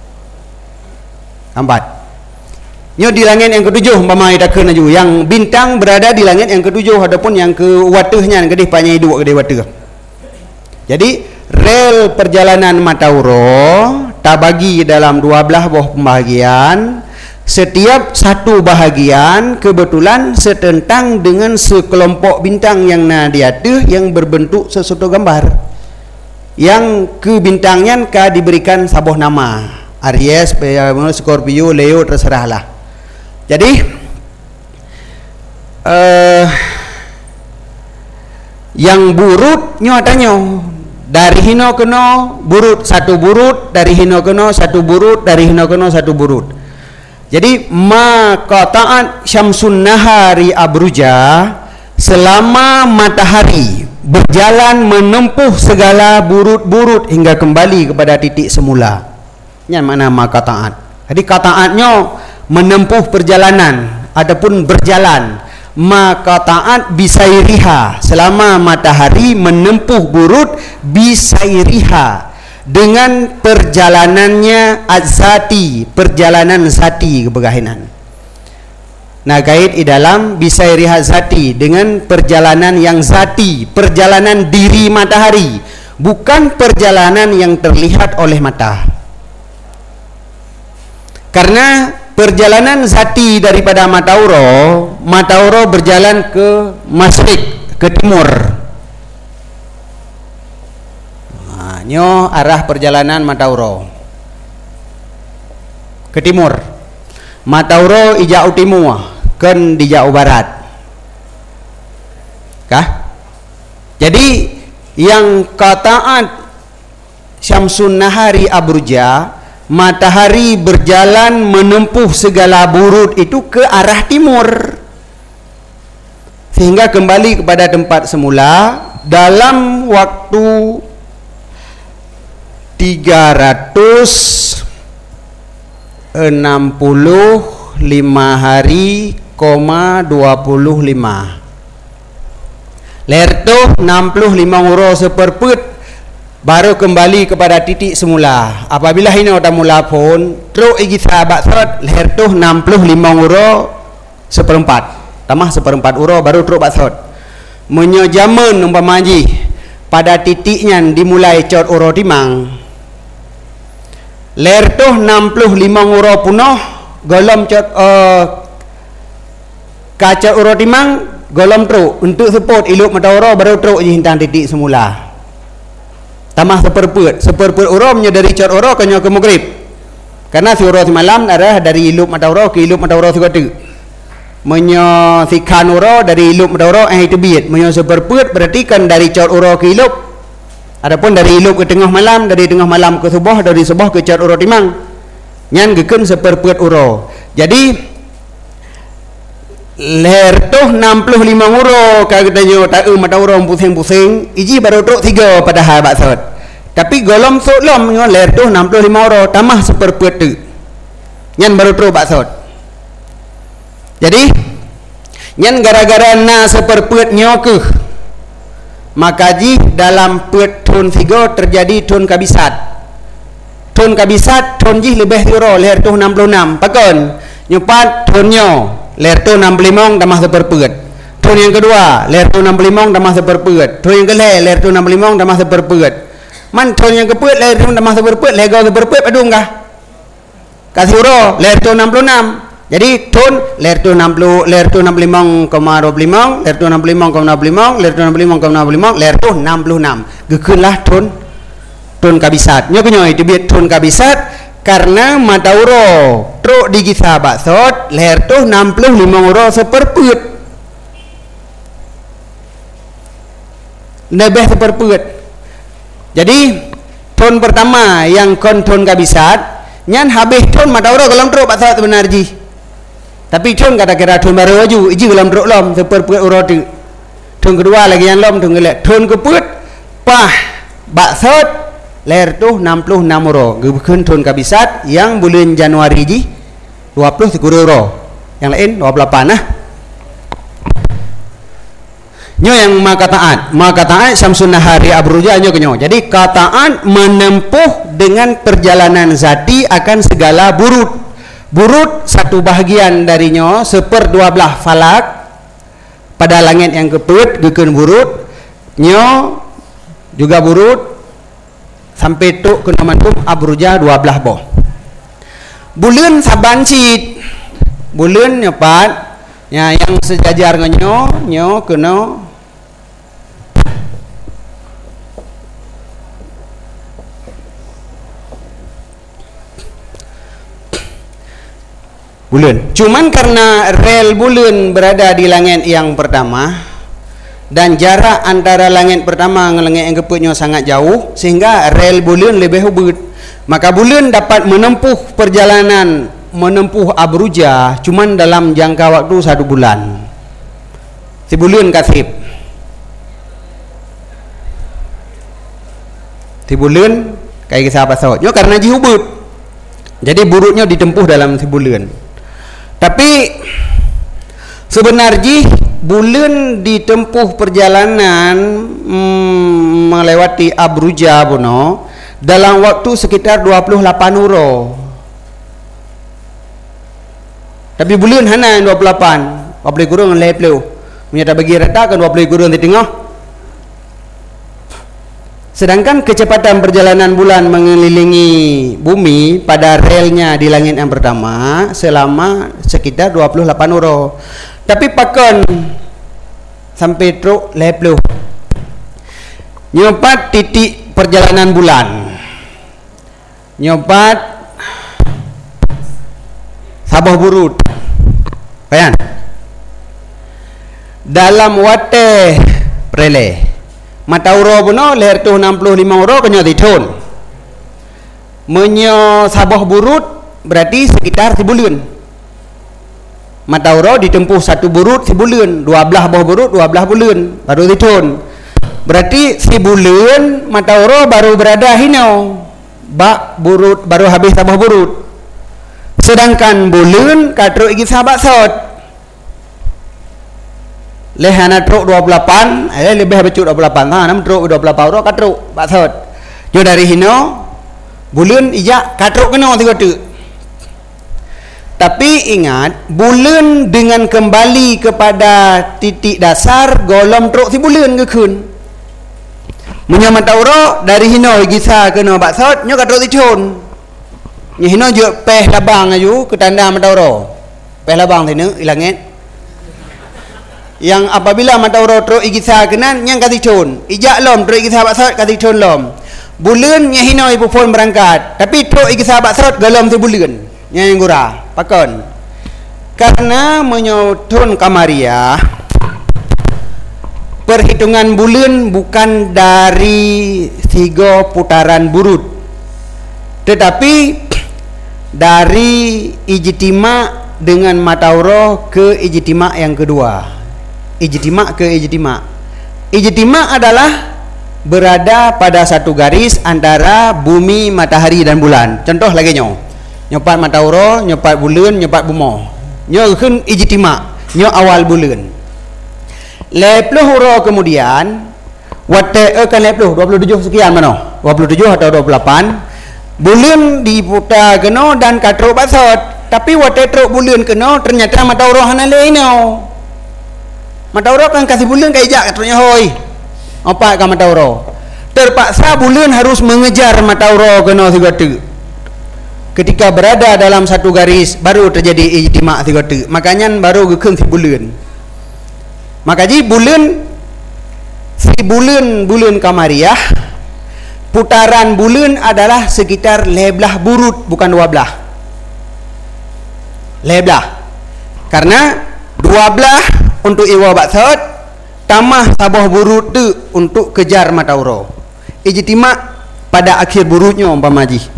Empat. Nyo di langit yang ketujuh umpama ida kena ju, yang bintang berada di langit yang ketujuh adapun yang ke watehnya gedeh panjang dua gedeh wateh. Jadi rel perjalanan Matauro terbagi dalam 12 buah pembahagian. Setiap satu bahagian kebetulan setentang dengan sekelompok bintang yang di atas yang berbentuk sesuatu gambar. Yang ke bintangnya diberikan sabuh nama. Aries, Scorpio, Leo, terserahlah. Jadi yang burut nyatanya dari hino keno burut satu burut, dari hino keno satu burut, dari hino keno satu burut. Jadi maqata'at syamsun nahari abruja, selama matahari berjalan menempuh segala burut-burut hingga kembali kepada titik semula. Ini makna maqata'at. Jadi qata'atnya menempuh perjalanan adapun berjalan. Maqata'at bisairiha, selama matahari menempuh burut bisairiha dengan perjalanannya azati, perjalanan zati kebegahinan. Nah, kait di dalam bisairiha zati dengan perjalanan yang zati, perjalanan diri matahari. bukan perjalanan yang terlihat oleh mata. Karena perjalanan zati daripada Matauro berjalan ke masyrik, ke timur. Nyo arah perjalanan Matauro ke timur. Matauro ijau timur, kan di jauh barat. Kah? Jadi yang kataat Syamsun Nahari Abruja, matahari berjalan menempuh segala burut itu ke arah timur, sehingga kembali kepada tempat semula dalam waktu 365 hari, 25. Lertoh 65 uro seperput baru kembali kepada titik semula. Apabila ini otak mula pun truk igi sahabat sot lertoh 65 uro seperempat, tambah seperempat uro baru truk baksot. Menyojaman umpamaji pada titiknya dimulai cot uro timang. Lertoh 65 uro punoh golom cot kaca uro timang golom truk untuk support iluk Matauro baru truk hintang titik semula. Tambah seperput uro menyadari cot uro kenyo ke Maghrib. Karena si uro semalam adalah dari iluk Matauro ke iluk Matauro sigatu. Menyo sikan uro dari iluk Matauro itu biat. Menyo seperput berarti kan dari cot uro ke iluk. Adapun dari iluk ke tengah malam, dari tengah malam ke subuh, dari subuh ke cot uro timang. Nyan geken seperput uro. Jadi lertoh 65 uro katanya tak Matauro pusing-pusing iji baru truk 3 pada hal baksot. Tapi golom sotlom lertoh 65 uro tambah seperput tu. Nyan baru truk baksot. Jadi nyan gara-gara na seperput nyoke. Maka ji dalam put tun 3 terjadi tun kabisat. Tun kabisat tun ji lebih uro lertoh 66. Pakon nyopat tun nyo lertoh 65 tambah seperput. Tun yang kedua lertoh 65 tambah seperput. Tun yang kelih lertoh 65 tambah seperput. Man tun yang keput lertoh tambah seperput, lego seperput padung kah? Kasih uro lertoh 66. Jadi tun lertoh 65,25, lertoh 65,25, lertoh 65,25, lertoh 66. Gekeunlah tun kabisat. Nyo kenyo itu biat tun kabisat karena Matauro truk di kisah baksot lertoh 65 uro seperput. Lebih seperput. Jadi tun pertama yang kon tun kabisat nyan habis tun Matauro dalam truk baksot benar ji. Tapi tun kata-kira tun baru aju iji dalam truk lom seperput uro tu. Tun kedua lagi yang lom tun gelek tun keput pah baksot lertoh 66 uro. Gebekeun tun kabisat yang bulan Januari ji 20 uro. Yang lain 28 nah. Nyo yang maka taat Syamsun Nahari Abruja nyo kenyo. Jadi kataat menempuh dengan perjalanan zati akan segala burut. Burut satu bahagian darinya 1/12 falak pada langit yang keput gekeun burut. Nyo juga burut sampai tuk ke namantum Abruja 12 boh. Bulan saban cid bulan nyepat ya yang sejajar nyo kena bulan. Cuman karena rel bulan berada di langit yang pertama dan jarak antara langit pertama dengan langit yang keputnya sangat jauh sehingga rel bulan lebih hubut. Maka bulan dapat menempuh perjalanan menempuh Abruja cuman dalam jangka waktu 1 bulan. Si bulan kasib. Si bulan kayak kisah pasal. Yo karena jihubut. Jadi burutnya ditempuh dalam si bulan. Tapi sebenarnya bulan ditempuh perjalanan melewati Abruja puno dalam waktu sekitar 28 uro. Tapi bulan hana 28. 20 kurang lepleu. Menyata bagi rata kan 20 kurang di tengah. Sedangkan kecepatan perjalanan bulan mengelilingi bumi pada relnya di langit yang pertama selama sekitar 28 euro. Tapi pakon sampai truk lepluh. Nyopat titik perjalanan bulan. Nyopat Sabah Burut. Bayan. Dalam wate prele. Mata euro puno leher tu 65 euro kena ditun. Menyo Sabah Burut berarti sekitar sebulan. Mata euro ditempuh satu burut sebulan, 12 buah burut 12 bulan baru ditun. Berarti sebulan mata euro baru berada hino. Bak burut baru habis Sabah Burut. Sedangkan bulan katru igi sahabat sot. Lehana truk 28, lebih habis 28 ha, nam truk 28 euro katruk baksot. Jo dari hino bulan ijak katruk kena tiga tu. Tapi ingat, bulan dengan kembali kepada titik dasar golom truk si bulan ke kun. Munya mata euro dari hino gisa kena baksot, nyo katruk tichon. Nyo hino jo peh labang aju ke tanda mata euro. Peh labang tinu ilangit. Yang apabila mata euro truk igisa kenan yang kasih con ijak lom truk igisa baksot kasih con lom bulan nya hino ibu phone berangkat tapi truk igisa baksot galom tu bulan nya yang gura pakon karena menyotun kamaria perhitungan bulan bukan dari 3 putaran burut tetapi dari ijtima dengan mata euro ke ijtima yang kedua. Ijtima ke ijtima. Ijtima adalah berada pada satu garis antara bumi, matahari dan bulan. Contoh lagi nyo. Nyopat mata euro, nyopat bulan, nyopat bumo. Nyo kun ijtima, nyo awal bulan. 10 euro kemudian wate kan 27 sekian mano? 27 atau 28. Bulan diputar keno dan katruk baksot. Tapi wate truk bulan keno ternyata mata euro hana leino. Mata euro kan kasih bulan ke ijak katanya hoi. Apa kan mata euro? Terpaksa bulan harus mengejar mata euro kena tiga tu. Ketika berada dalam satu garis baru terjadi ijtima tiga tu. Makanya baru gekeng si bulan. Makanya bulan kamariah putaran bulan adalah sekitar 11 burut bukan 12. 11. Karena 12 untuk iwa baksot tamah Sabah Burut tu untuk kejar mata euro ijtima pada akhir burutnya umpama haji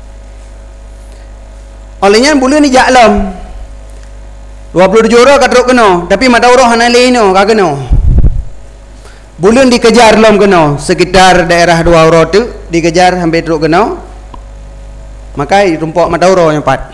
olehnya bulan ni jaklom 27 euro katruk kena tapi mata euro hana leino ka kena bulan dikejar lom kena sekitar daerah 2 euro tu dikejar sampai truk kena maka rumpok mata euro yang 4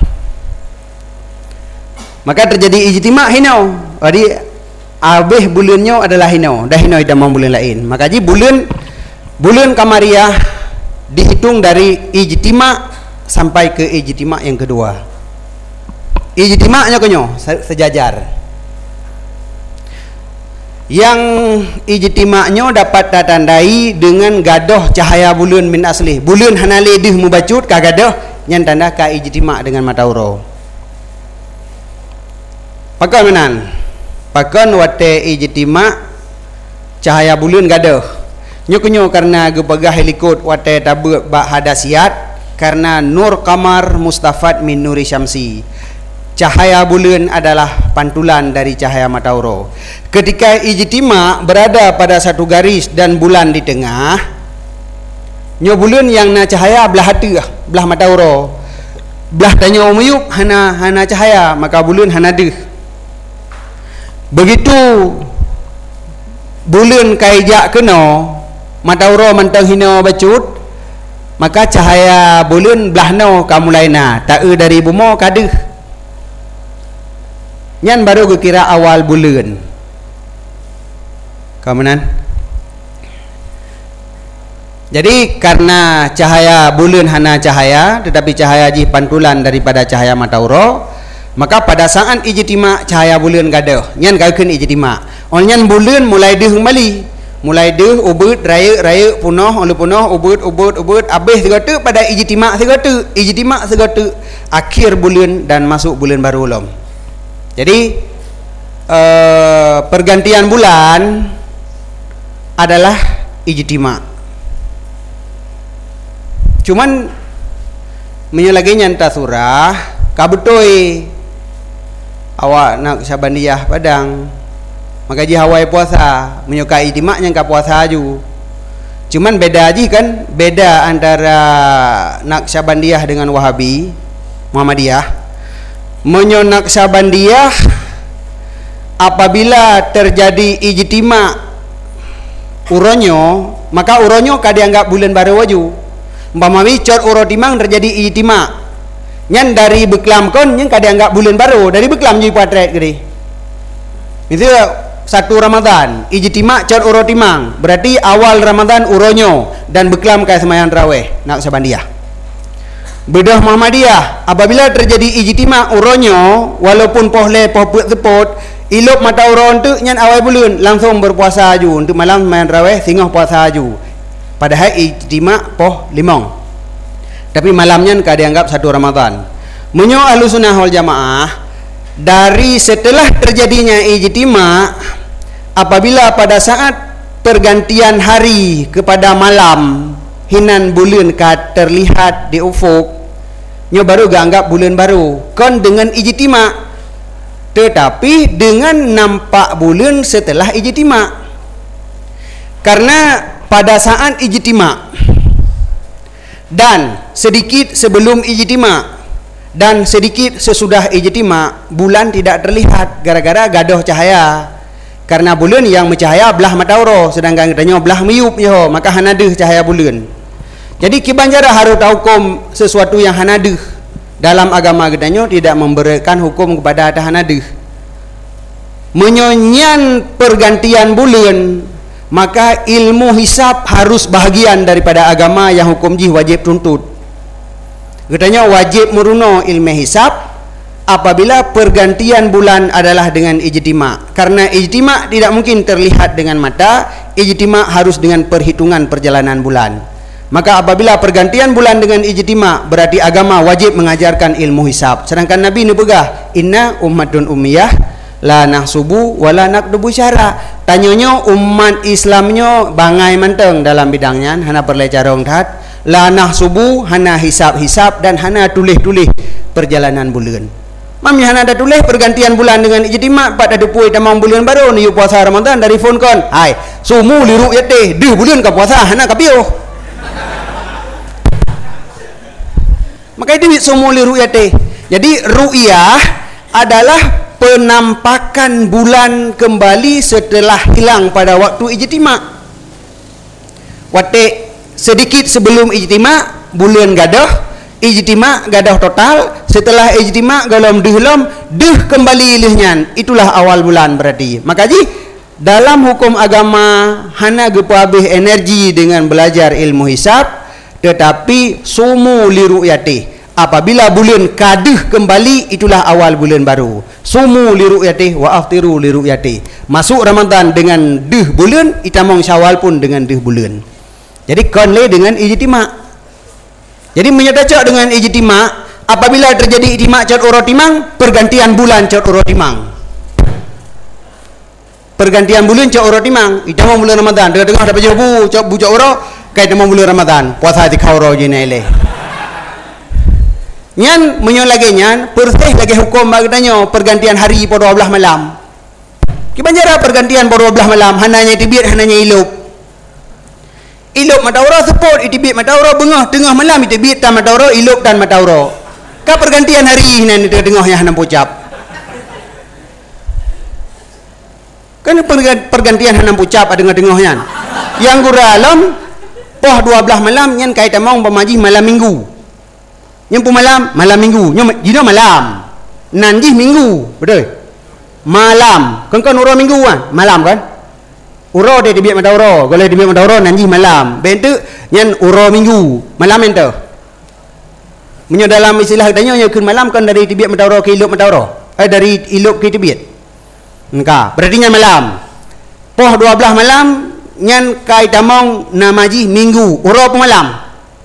maka terjadi ijtima hino jadi habis bulannya adalah hino dah hino hitam bulan lain maka jadi bulan kamariah dihitung dari ijtima sampai ke ijtima yang kedua ijtimanya kenyo sejajar yang ijtimanya dapat ditandai dengan gadoh cahaya bulan min asli bulan hana ledih mubacut ka gadoh yang tanda ka ijtima dengan mata euro pakon menan pakon wate ijtima cahaya bulan gadoh nyo karena gepegah helikot wate tabut bak hadasiat karena nur kamar mustafad min nuri syamsi cahaya bulan adalah pantulan dari cahaya mata euro ketika ijtima berada pada satu garis dan bulan di tengah nyo bulan yang na cahaya belah hati belah mata euro belah tanya umuyuk hana cahaya maka bulan hana deh begitu bulan kaijak kena mata euro mantang hina bacut maka cahaya bulan belahno kamulaina tak dari bumo kadeh nyan baru kira awal bulan kemudian jadi karena cahaya bulan hana cahaya tetapi cahaya ji pantulan daripada cahaya mata euro maka pada saat ijtima cahaya bulan gadoh nyan kakeun ijtima on nyan bulan mulai deh kembali mulai deh ubud raya punah oleh punah ubud habis segala pada ijtimak segala akhir bulan dan masuk bulan baru ulum. Jadi pergantian bulan adalah ijtimak. Cuman menyelagi nyanta surah kabutoi awak nak Syabandiyah Padang maka ji hawai puasa menyukai ijtimak yang ka puasa aju. Cuman beda aja kan, beda antara Naqsyabandiyah dengan Wahabi Muhammadiyah. Menyo Naqsyabandiyah apabila terjadi ijtimak uronyo maka uronyo kadianggap bulan baru waju. Umpamami cor uro timang terjadi ijtimak nyan dari beklam kon yang kadianggap bulan baru dari beklam jadi potret gede. Itu 1 Ramadan ijtimak cor uro timang berarti awal Ramadan uronyo dan beklam kayak semayan raweh Naqsyabandiyah. Bedah Muhammadiyah apabila terjadi ijtimak uronyo walaupun pohle poput tepot ilok mata uron tu nyan awal bulan langsung berpuasa aju untuk malam semayan raweh singoh puasa aju. Padahal ijtimak poh limong tapi malamnya ka dianggap 1 Ramadan. Menyo Ahlussunnah wal Jamaah dari setelah terjadinya ijtimak apabila pada saat pergantian hari kepada malam hinan bulan ka terlihat di ufuk nyo baru ganggap bulan baru kon dengan ijtimak tetapi dengan nampak bulan setelah ijtimak. Karena pada saat ijtimak dan sedikit sebelum ijtimak dan sedikit sesudah ijtimak bulan tidak terlihat gara-gara gadoh cahaya. Karena bulan yang mencahaya belah matauro sedangkan katanya belah miyup yo maka hanadeh cahaya bulan. Jadi kibanjara harus hukum sesuatu yang hanadeh dalam agama katanya tidak memberikan hukum kepada hanadeh. Menyonyan pergantian bulan maka ilmu hisab harus bahagian daripada agama yang hukum jih wajib tuntut. Katanya wajib meruno ilmu hisab apabila pergantian bulan adalah dengan ijtimak. Karena ijtimak tidak mungkin terlihat dengan mata, ijtimak harus dengan perhitungan perjalanan bulan. Maka apabila pergantian bulan dengan ijtimak berarti agama wajib mengajarkan ilmu hisab. Sedangkan Nabi ni pegah inna ummatun ummiyah la nahsubu wala nakdubu syara. Tanyonyo umat Islamnyo bangai manteng dalam bidangnya hana perlecarong tat la nahsubu hana hisab-hisab dan hana tulis-tulis perjalanan bulan. Mami hana ada tulis pergantian bulan dengan ijtimak pada depui tamang bulan baru ni puasa Ramadan dari phone kon. Hai, sumu li ru'yati, deh bulan ka puasa hana ka piuh. Maka itu sumu li ru'yati. Jadi ru'yah adalah penampakan bulan kembali setelah hilang pada waktu ijtimak. Waktu sedikit sebelum ijtimak bulan gadah, ijtimak gadah total, setelah ijtimak galom deh kembali ilihnya, itulah awal bulan berarti. Maka ji dalam hukum agama hana gepo habis energi dengan belajar ilmu hisab, tetapi sumu li ru'yati. Apabila bulan kadeh kembali itulah awal bulan baru. Sumu li ru'yati wa aftiru li ru'yati. Masuk Ramadan dengan deh bulan, itamong Syawal pun dengan deh bulan. Jadi konle dengan ijtimak. Jadi menyedacak dengan ijtimak apabila terjadi ijtimak cat uro timang pergantian bulan cat uro timang. Pergantian bulan cat uro timang itamong bulan Ramadan tengah dapat jabu cat bucak uro kai tamong bulan Ramadan puasa di kauro jinele. Nyan menyolagi nyan persih lagi hukum bagdanyo pergantian hari pada 12 malam. Kibanjara pergantian pada 12 malam hananya tibit hananya ilup. Ilup mataura support itibit mataura bengah tengah malam itibit tan mataura ilup dan mataura. Ka pergantian hari nan tengah yang hanam pucap. Kan pergantian hanam pucap ada tengah-tengahnya. Yang guralam poh 12 malam nyan kai tamong pemaji malam minggu. Yang malam minggu jino malam nanti minggu betul malam kan uro minggu kan malam kan uro dia dibiak mata uro kalau dibiak mata uro nanti malam bentuk yang uro minggu malam ente menyo dalam istilah katanya yang kun malam kan dari dibiak mata uro ke iluk mata uro dari iluk ke dibiak enggak berarti nya malam poh 12 malam nyan kai tamong namaji minggu uro malam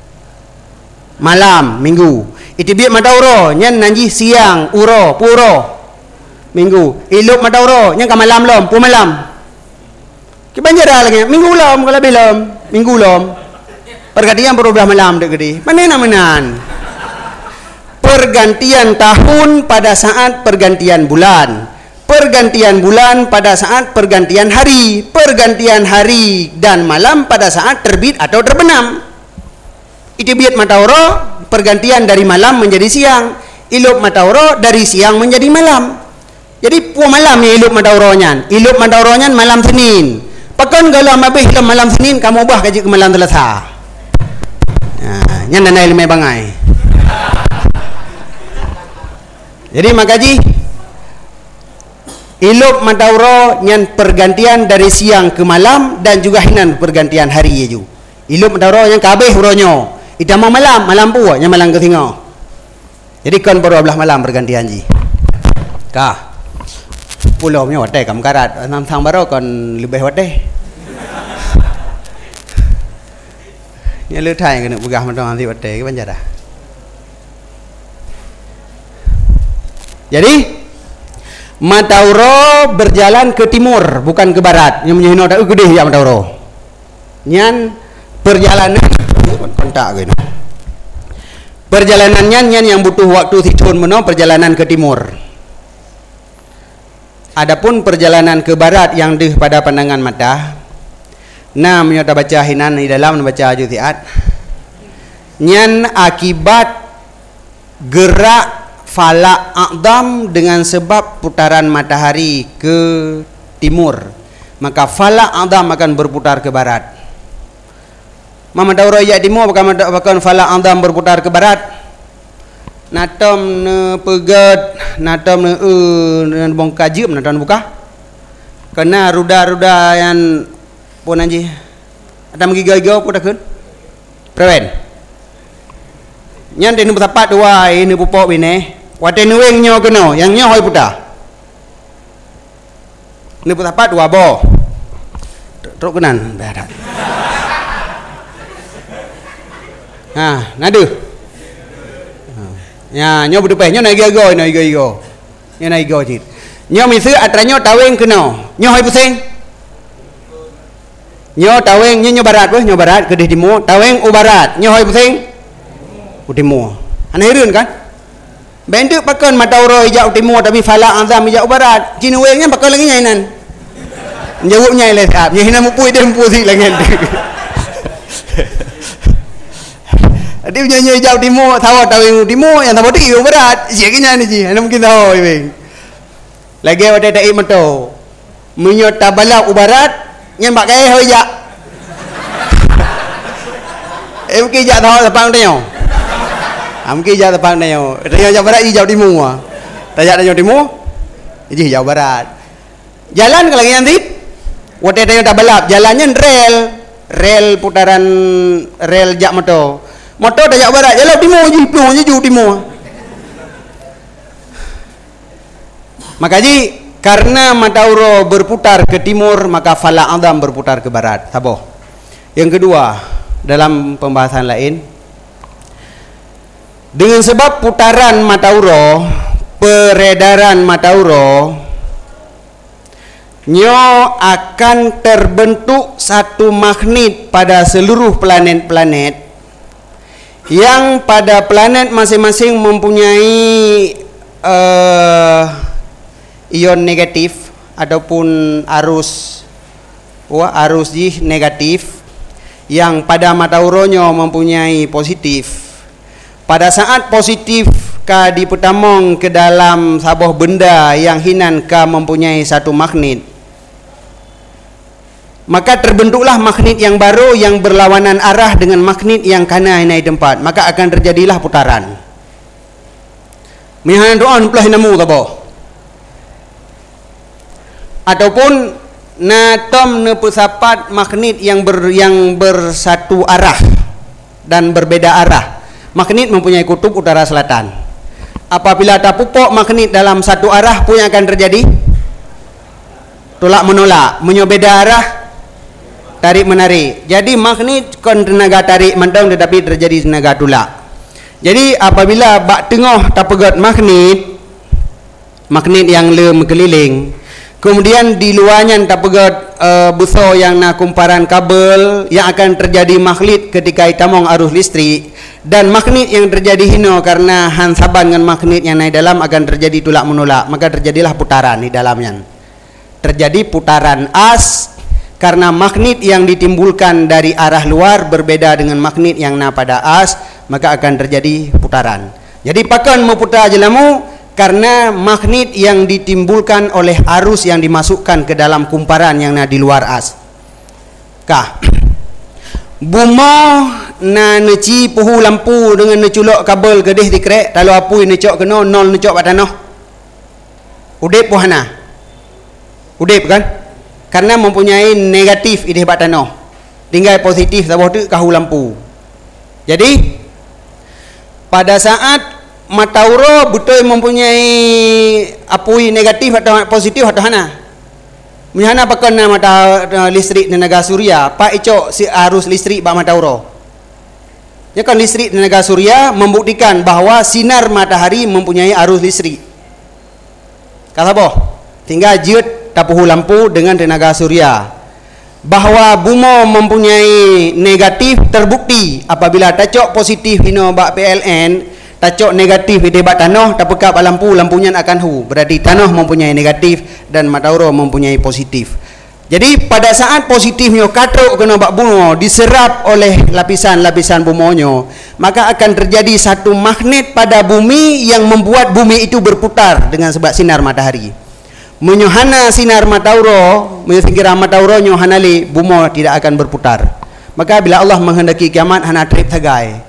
minggu itibit madauro nyan nanji siang uro puro minggu ilup madauro nyan ka malam lom pu malam kebanjara lagi minggu lom kalau belum minggu lom pergantian berubah malam dek gede mana namenan pergantian tahun pada saat pergantian bulan pada saat pergantian hari dan malam pada saat terbit atau terbenam itibit madauro pergantian dari malam menjadi siang, ilup madauro dari siang menjadi malam. Jadi pu malam ni ilup madauronyan malam Senin. Pakan kalau mabih ke malam Senin kamu ubah kaji ke malam Selasa. Nah, nyan nanai lemai bangai. Jadi makaji ilup madauro nyan pergantian dari siang ke malam dan juga hinan pergantian hari je. Ilup madauro yang kabeh uronyo. Idama malam puak yang malam ke tengah. Jadi kon baru belah malam pergantian ji. Kah. Pulau nya watai kam karat nam thang baru kon lebih watai. Nya lu thai kena pegah mentang nanti watai ke banjara. Jadi Madauro berjalan ke timur bukan ke barat. Yang menyino dak gede ya Madauro. Nyan perjalanan kontak gini. Perjalanannya yang butuh waktu hitun meno perjalanan ke timur. Adapun perjalanan ke barat yang deh pada pandangan mata. Nah, menyota baca hinan di dalam baca jutiat. Nyan akibat gerak falak aqdam dengan sebab putaran matahari ke timur. Maka falak aqdam akan berputar ke barat. Mama dauro ya timur bahkan falak aqdam berputar ke barat. Natom ne pegat, natom ne bongka jib, natom buka. Kena ruda-ruda yang pun anji. Ada mengiga-iga pun dah kun. Prewen. Nyan denu tapat dua ini pupok bine. Wate nuweng nyo keno, yang nyo hoi puta. Ni tapat dua bo. Truk kenan berat. Ha, ngadu. Ya, nyo berdepeh, nyo naik go. Nyo naik go cit. Nyo misu atranyo taweng keno. Nyo hoi pusing. Nyo taweng nyo barat weh, nyo barat ke timur, taweng u barat. Nyo hoi pusing. U timur. Aneh run kan? Bentuk pakan madauro ijau timur tapi falak azam ijau barat. Cina wengnya pakan lagi nyainan. Jawabnya le sap. Nya hina mupui dia mpusi lagi. Dia punya ijau timur, tahu timur yang tahu tiu barat. Siakinya ni ji. Ana mungkin tahu weng. Lagi ada dai mato. Menyot tabala u barat, nya mbak kai hoi ja. Mungkin ja tahu tapang teo. Mungkin jauh depan neo, jauh barat jauh timur, tajak jauh timur, jadi jauh barat. Jalan kalau lagi nanti, waktu tanya tak balap, jalannya rel putaran rel jak motor tajak barat, jalan timur jauh timur. Maka ji karena Madauro berputar ke timur, maka falak azam berputar ke barat. Saboh. Yang kedua dalam pembahasan lain. Dengan sebab putaran Madauro, peredaran Madauro, nyo akan terbentuk satu magnet pada seluruh planet-planet yang pada planet masing-masing mempunyai ion negatif ataupun arus negatif yang pada Madauro nyo mempunyai positif. Pada saat positif ka diputamong ke dalam sebuah benda yang hinan ka mempunyai satu magnet, maka terbentuklah magnet yang baru yang berlawanan arah dengan magnet yang kana hinai tempat, maka akan terjadilah putaran. Mihanan doa numplah hinamu tabo. Ataupun natom nepusapat magnet yang bersatu arah dan berbeda arah. Magnet mempunyai kutub utara selatan. Apabila ada pupuk magnet dalam satu arah pun akan terjadi tolak menolak, menyobeda arah tarik menarik. Jadi magnet kon tenaga tarik mentang tetapi terjadi tenaga tolak. Jadi apabila bak tengah tapegat magnet yang mengkeliling, kemudian di luarnya tapegat busur yang nak kumparan kabel yang akan terjadi magnet ketika itamong arus listrik, dan magnet yang terjadi hino karena hansaban dengan magnet yang naik dalam akan terjadi tolak menolak, maka terjadilah putaran di dalamnya. Terjadi putaran as karena magnet yang ditimbulkan dari arah luar berbeda dengan magnet yang na pada as, maka akan terjadi putaran. Jadi pakan memutar jelamu karena magnet yang ditimbulkan oleh arus yang dimasukkan ke dalam kumparan yang na di luar as. Kah bumo na neci puhu lampu dengan neculok kabel gedeh dikrek, kalau apui necok kena nol necok kat tanah. Udip puhana. Udip kan? Karena mempunyai negatif ideh kat tanah. Tinggal positif sabah tu kahu lampu. Jadi pada saat matauro betul mempunyai apui negatif atau positif atau hana. Mihana pakai mata listrik tenaga surya, pak icok si arus listrik bak matauro. Ya kan listrik tenaga surya membuktikan bahawa sinar matahari mempunyai arus listrik. Kata boh, tinggal jut tapuhu lampu dengan tenaga surya. Bahawa bumo mempunyai negatif terbukti apabila tacok positif hino bak PLN, tacok negatif di bak tanah, tapekap lampu, lampunya akan hu. Berarti tanah mempunyai negatif dan matauro mempunyai positif. Jadi pada saat positifnya katrok kena bak bungo diserap oleh lapisan-lapisan bumonyo, maka akan terjadi satu magnet pada bumi yang membuat bumi itu berputar dengan sebab sinar matahari. Menyohana sinar matauro, menyingkira matauro nyohanali bumo tidak akan berputar. Maka bila Allah menghendaki kiamat hana trip tagai.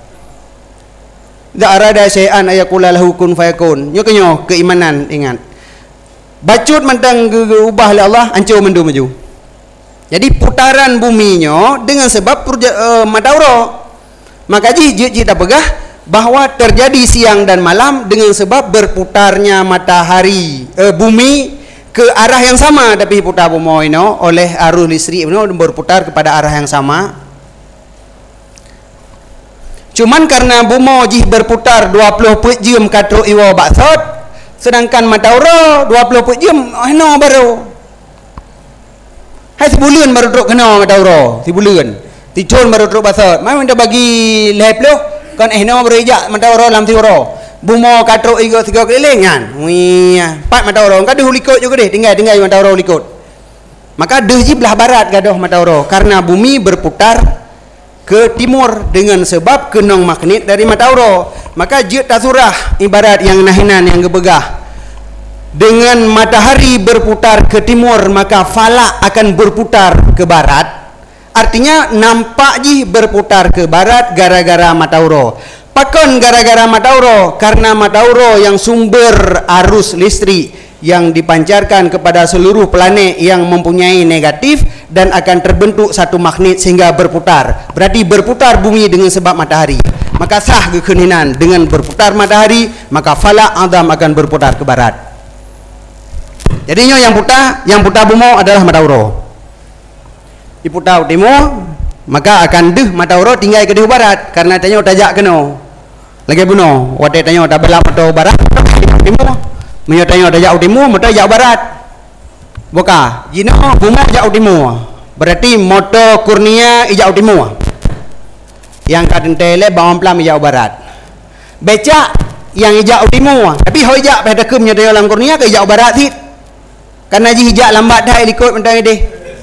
Da arada syai'an ayaqula lahu kun fayakun. Nyo kenyo keimanan ingat. Bacut mentang ubah oleh Allah ancur mendu maju. Jadi putaran buminya dengan sebab matauro. Maka ji tak pegah bahawa terjadi siang dan malam dengan sebab berputarnya matahari bumi ke arah yang sama, tapi putar bumi oleh arus listrik berputar kepada arah yang sama. Cuman karena bumi berputar 20 jam katro iwa baksot, sedangkan matauro 20 jam heno baru. Hai sebulan baru truk kena matauro, sebulan. Ticon baru truk baksot. Mai minta bagi lep lo, kan heno baru ijak matauro lam tiuro. Bumo katro igo 3 keliling kan. Wih, pat matauro. Kan dah likut juga deh, tinggal matauro likut. Maka deh belah barat gadoh matauro karena bumi berputar ke timur dengan sebab kenong magnet dari matauro. Maka jut tasurah ibarat yang nahinan yang gebegah. Dengan matahari berputar ke timur, maka falak akan berputar ke barat. Artinya nampak ji berputar ke barat gara-gara matauro. Pakon gara-gara matauro, karena matauro yang sumber arus listrik yang dipancarkan kepada seluruh planet yang mempunyai negatif dan akan terbentuk satu magnet sehingga berputar. Berarti berputar bumi dengan sebab matahari. Maka sah kekeninan dengan berputar matahari, maka falak Adam akan berputar ke barat. Jadinya yang putar bumi adalah matauro. Diputar timur, maka akan deh matauro tinggal ke barat karena tanya tajak kena. Lagi bunuh, wadah tanya tak belah mata barat, timur. Menyo tanya tajak timur, mata tajak barat. Buka, jino bumi tajak timur. Berarti motor kurnia ijak timur. Yang kadang tele bawang pelam ijak barat. Becak yang ijak timur, tapi ho ijak pada kemnya tanya dalam kurnia ke ijak barat sih. Karena ji ijak lambat dah ikut mentang ide.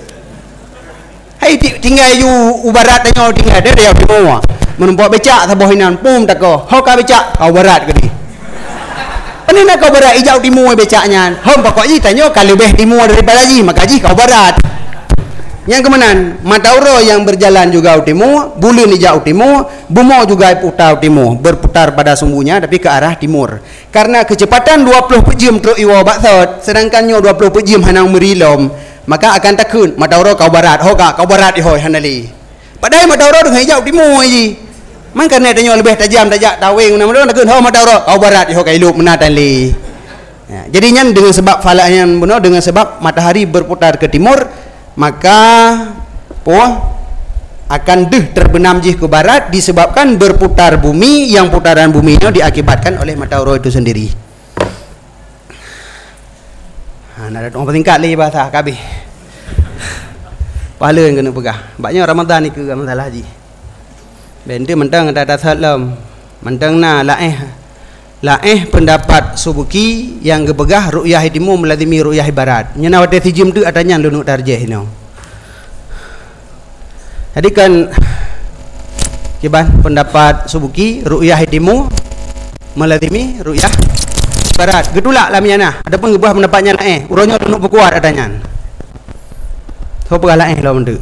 Hai tinggal you barat tanya tinggal dia timur. Menumpak becak saboh hinan pum tako. Ho ka becak kau barat ke di. Pani nak kau barat ijau timur becaknya. Hom pokok ji tanya kalau lebih timur daripada ji maka ji kau barat. Yang kemenan matauro yang berjalan juga timur, bulan ijau timur, bumo juga putar timur, berputar pada sumbunya tapi ke arah timur. Karena kecepatan 20 jam truk iwa baksot, sedangkannya 20 jam hanang merilom, maka akan takun matauro kau barat. Ho ka kau barat ihoi hanali. Padahal matauro dengan ijau timur ji. Man karena tanya lebih tajam tajak tawing nama nak kau matauro kau barat ihoi kailup menatan li. Ya, jadinya dengan sebab falaknya benar dengan sebab matahari berputar ke timur, maka akan terbenam jih ke barat disebabkan berputar bumi, yang putaran buminya diakibatkan oleh matahari itu sendiri. Nak ada orang tingkat lagi bahasa kabeh. Pahala yang kena pegah. Banyak Ramadan ni ke masalah haji. Benda mentang ada salam. Mentang na laeh pendapat Subuki yang gepegah ru'yah timur melazimi ru'yah barat. Nya na wate sijim tu adanya lunuk tarjih ni. Jadi kan kiban pendapat Subuki ru'yah timur melazimi ru'yah barat. Getulak lah miana. Adapun gebah pendapatnya urangnya lunuk berkuat adanya. So pegah lah benda.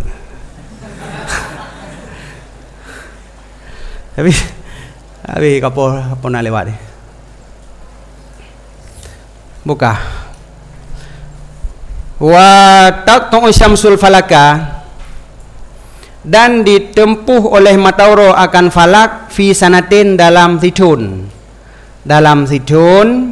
Habis kapal nak lewat ni. Buka. Wa taqtu syamsul falaka, dan ditempuh oleh matahari akan falak fi sanatin dalam situn. Dalam situn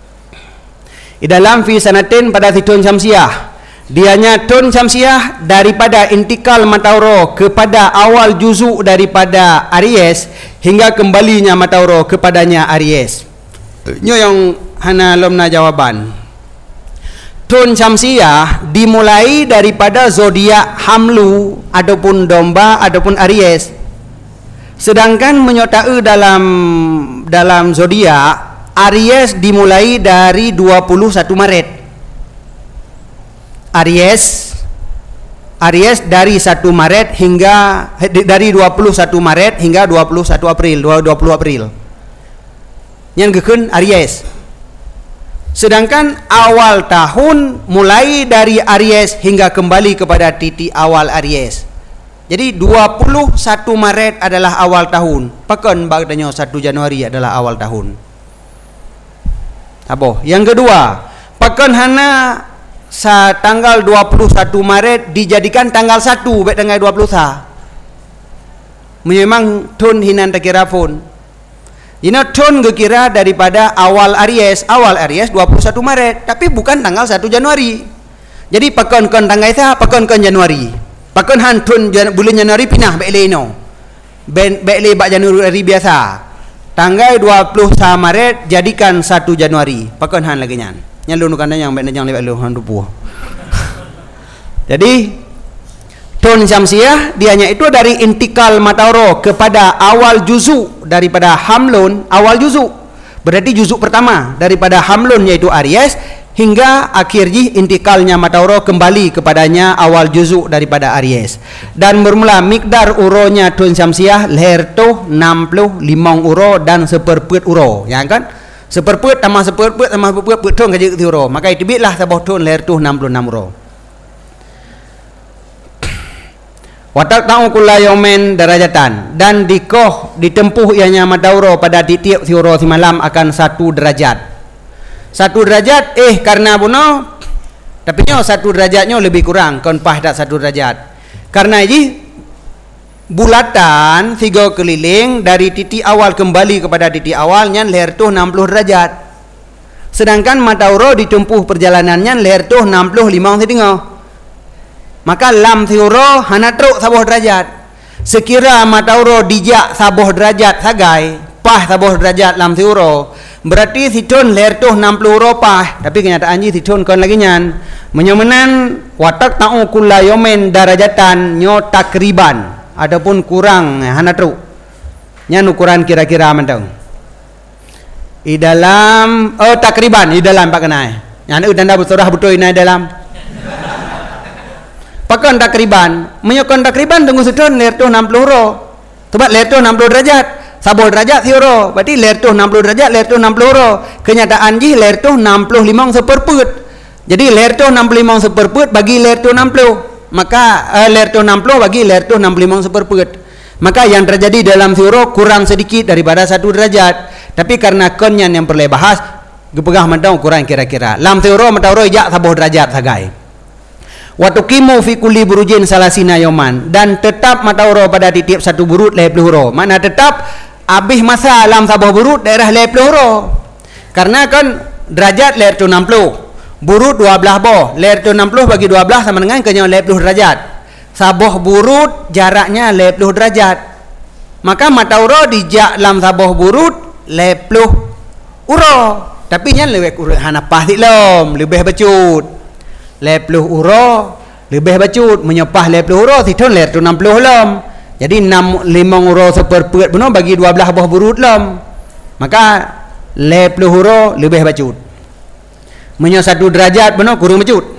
fi sanatin pada situn syamsiah. Dianya tun syamsiah daripada intikal matahari kepada awal juzuk daripada Aries hingga kembalinya matahari kepadanya Aries. Nyo yang hana lomna jawaban. Tun syamsiah dimulai daripada zodiak Hamlu ataupun domba ataupun Aries. Sedangkan menyertai dalam zodiak Aries dimulai dari 21 Maret. Aries dari 1 Maret hingga dari 21 Maret hingga 21 April, 20 April. Yang gekun Aries. Sedangkan awal tahun mulai dari Aries hingga kembali kepada titik awal Aries. Jadi 21 Maret adalah awal tahun. Pakan bagdanya 1 Januari adalah awal tahun. Apa? Yang kedua, pakan hana tanggal 21 Maret dijadikan tanggal 1 baik tanggal 20 memang tun hinan tak kira pun. Ini tun kira daripada awal Aries 21 Maret tapi bukan tanggal 1 Januari. Jadi pakon tanggal itu pakon Januari. Pakon han tun bulan Januari pindah baik leno. Baik le bak Januari biasa. Tanggal 20 Maret jadikan 1 Januari. Pakon han lagi nyan. Nyalun kan yang baik yang lewat lu han dupuh. Jadi tun syamsiah dianya itu dari intikal matahari kepada awal juzuk daripada Hamlun, awal juzuk. Berarti juzuk pertama daripada Hamlun yaitu Aries hingga akhirnya intikalnya matahari kembali kepadanya awal juzuk daripada Aries. Dan bermula mikdar uronya tun syamsiah leher tu 65 uro dan seperput uro. Ya kan? Seperput tambah seperput tun kaji ke uro. Maka itibitlah sabah tun leher tu 66 uro. Watak ta'u kulla yaumin darajatan, dan ditempuh ianya matahari pada tiap uro si malam akan 1 derajat. 1 derajat karena buno tapi nyo 1 derajatnya lebih kurang kon pah tak 1 derajat. Karena ini bulatan 3 keliling dari titik awal kembali kepada titik awalnya leher tu 60 derajat. Sedangkan matahari ditempuh perjalanannya leher tu 65,5. Maka lam thiuro hana truk sabuh derajat. Sekira matahari dijak sabuh derajat sagai, pah sabuh derajat lam thiuro, berarti situn leher tu 60 uro pah. Tapi kenyataan ji situn kon lagi nyan. Menyomenan watak ta'u kulla yaumin darajatan nyo takriban. Adapun kurang hana truk. Nyan ukuran kira-kira mentang. I dalam takriban i dalam pak kenai. Nyan tanda betul inai dalam. Pakon takriban, menyokon takriban tunggu sedon leher tu 60 uro. Sebab leher tu 60 derajat, sabuh derajat uro. Berarti leher tu 60 derajat, leher tu 60 uro. Kenyataan ji leher tu 65 seperput. Jadi leher tu 65 seperput bagi leher tu 60. Maka leher tu 60 bagi leher tu 65 seperput. Maka yang terjadi dalam uro kurang sedikit daripada 1 derajat. Tapi karena konyan yang perlu bahas, gepegah mentang kurang kira-kira. Lam uro matahari jak sabuh derajat sagai. Watukimu fi kulli burujin salasina yoman, dan tetap matahari pada tiap 1 burut 20 uro. Mana tetap habis masa alam sabah burut daerah 20 uro. Karena kan derajat leher tu 60, burut 12 boh, leher tu 60 bagi 12 sama dengan kenyang 20 derajat. Sabah burut jaraknya 20 derajat. Maka matauro dijak dalam sabah burut 20 uro. Tapi nya lebih kurang hanapah dilom, lebih bacut. 20 uro lebih bacut, menyepah 20 uro situ 60 lom. Jadi 5 uro seperempat benar bagi 12 buah burut lom. Maka 20 uro lebih bacut. Menyo 1 derajat benar kurang bacut.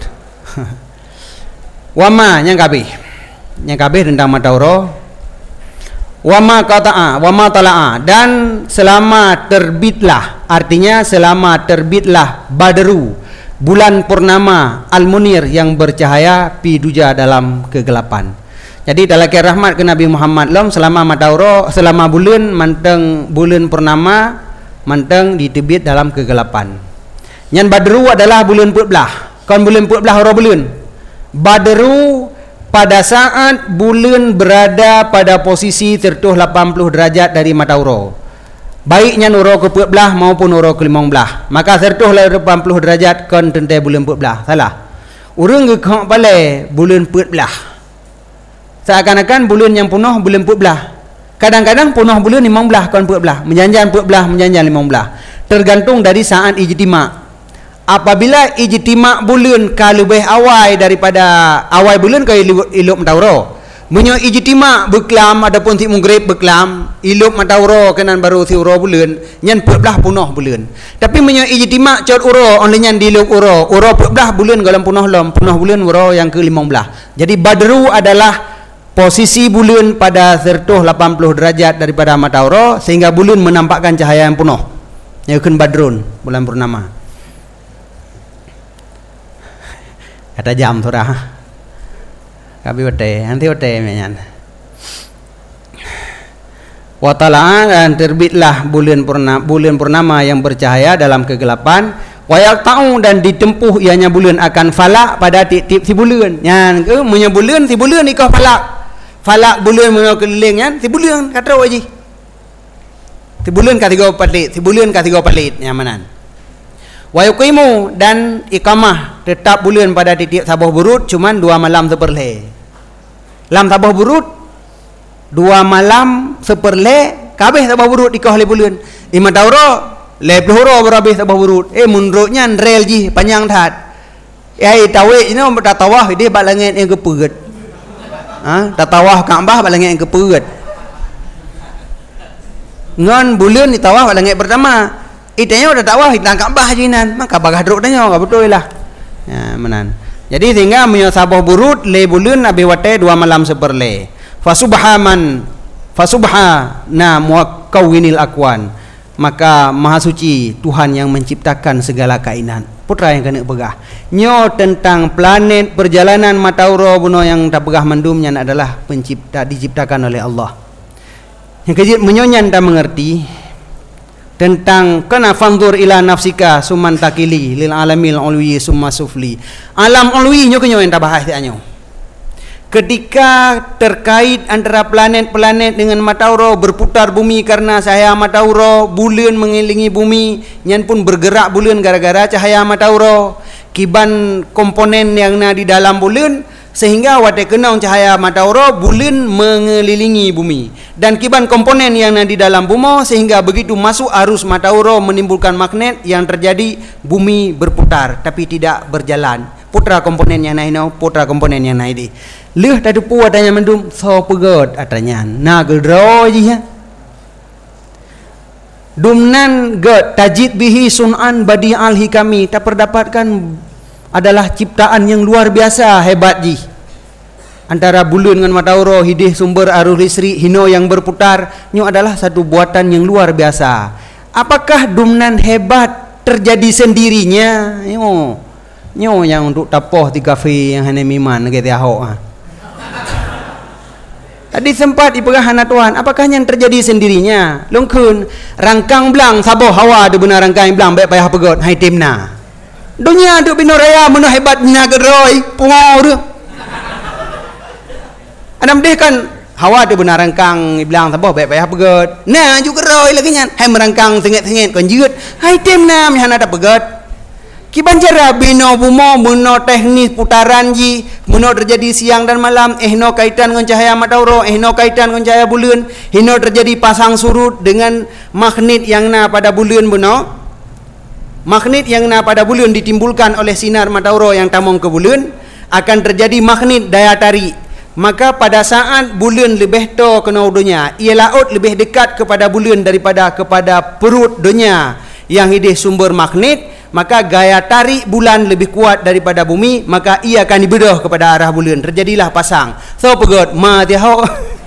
Wama yang kabeh tentang matauro. Wama qata'a wama tala'a, dan selama terbitlah, artinya selama terbitlah badru, bulan purnama al-munir yang bercahaya piduja dalam kegelapan. Jadi talakai rahmat ke Nabi Muhammad lom selama matauro, selama bulan manteng bulan purnama manteng ditebit dalam kegelapan. Nyan badru adalah bulan 14. Kan bulan 14 ora bulan. Badru pada saat bulan berada pada posisi tertuh 80 derajat dari matauro. Baiknya uro ke 14 maupun uro ke 15. Maka tertuh 80 derajat kan tentai bulan 14. Salah. Urang ke kau balai bulan 14. Seakan-akan bulan yang penuh bulan 14. Kadang-kadang penuh bulan 15 kan 14. Menjanjian 14, menjanjian 15. Tergantung dari saat ijtima'. Apabila ijtima' bulan ka lebih awal daripada awal bulan ka iluk matauro. Menyo ijtima' beklam adapun si maghrib beklam, iluk matauro kenan baru si uro bulan, nyan 14 punuh bulan. Tapi menyo ijtima' cot uro only nyan diluk uro 14 bulan galam punuh lom, punuh bulan uro yang ke-15. Jadi badru adalah posisi bulan pada sertuh 80 derajat daripada matauro sehingga bulan menampakkan cahaya yang penuh. Yakun badrun, bulan purnama. Kata jam surah. Kabi wate, nanti wate menyan. Wa tala'a, dan terbitlah bulan purnama yang bercahaya dalam kegelapan. Wa yaqta'u, dan ditempuh ianya bulan akan falak pada titik si bulan. Nyan ke munyo bulan si bulan ikah falak. Falak bulan munyo keliling nyan si bulan kata waji. Si bulan ka 3 palit, si bulan ka 3 palit nyamanan. Wa yuqimu, dan iqamah tetap bulan pada titik sabah burut cuman 2 malam seperle. Lam sabah burut 2 malam seperle kabeh sabah burut ikah le bulan. Ima tauro le pluhuro berhabis sabah burut. Munruknya rel ji panjang tat. Tawik ni tak tawah dia bak langit yang kepeut. Tak tawah Kaabah bak langit yang kepeut. Ngon bulan ni tawah bak langit pertama. Itanya udah takwah hitam Kaabah jinan, maka bagah druk tanya enggak betul lah. Ya, menan. Jadi sehingga menyo sabah burut le bulan abi wate 2 malam seperle. Fasubhana muqawwinil akwan. Maka maha suci Tuhan yang menciptakan segala kainan. Putra yang kena pegah. Nyo tentang planet perjalanan matauro buno yang tak pegah mendumnya adalah diciptakan oleh Allah. Yang kejit menyonyan tak mengerti tentang kana fanzur ila nafsika summan takili lil alamil ulwi summa sufli. Alam ulwi nyo kenyo yang tabahas anyo. Ketika terkait antara planet-planet dengan matauro berputar bumi karena cahaya matauro, bulan mengelilingi bumi, nyan pun bergerak bulan gara-gara cahaya matauro. Kiban komponen yang na di dalam bulan sehingga wate kenang cahaya matauro bulan mengelilingi bumi, dan kiban komponen yang di dalam bumi sehingga begitu masuk arus matauro menimbulkan magnet yang terjadi bumi berputar tapi tidak berjalan. Putra komponen yang naik putra komponen yang naik di leh tadi pu adanya mendum so pegot adanya na gedro ji ya dumnan god tajid bihi sunan badi al hikami, tak perdapatkan adalah ciptaan yang luar biasa hebat ji. Antara bulan dengan matauro hidih sumber arus listrik hino yang berputar nyo adalah satu buatan yang luar biasa. Apakah dumnan hebat terjadi sendirinya? Nyo yang untuk tapoh di kafe yang hanya miman gitu ahok. Tadi sempat dipegah anak Tuhan, apakah yang terjadi sendirinya? Lungkun rangkang belang saboh hawa ada benar rangkang belang baik payah pegot hai timna. Dunia duk bino raya menah hebat nya geroi pungau tu. Adam deh kan hawa ada benar rangkang belang saboh baik payah pegot. Nah juga geroi lagi nya hai merangkang sengit-sengit kon jeut hai timna mi hana ada pegot. Ki banjara bino bumo muno teknis putaran ji, muno terjadi siang dan malam, no kaitan dengan cahaya matahari, no kaitan dengan cahaya bulan, no terjadi pasang surut dengan magnet yang na pada bulan buno. Magnet yang na pada bulan ditimbulkan oleh sinar matahari yang tamong ke bulan, akan terjadi magnet daya tarik. Maka pada saat bulan lebih to kena dunia, ia laut lebih dekat kepada bulan daripada kepada perut dunia yang hidih sumber magnet, maka gaya tarik bulan lebih kuat daripada bumi, maka ia akan dibedah kepada arah bulan. Terjadilah pasang. So pegot ma tiho.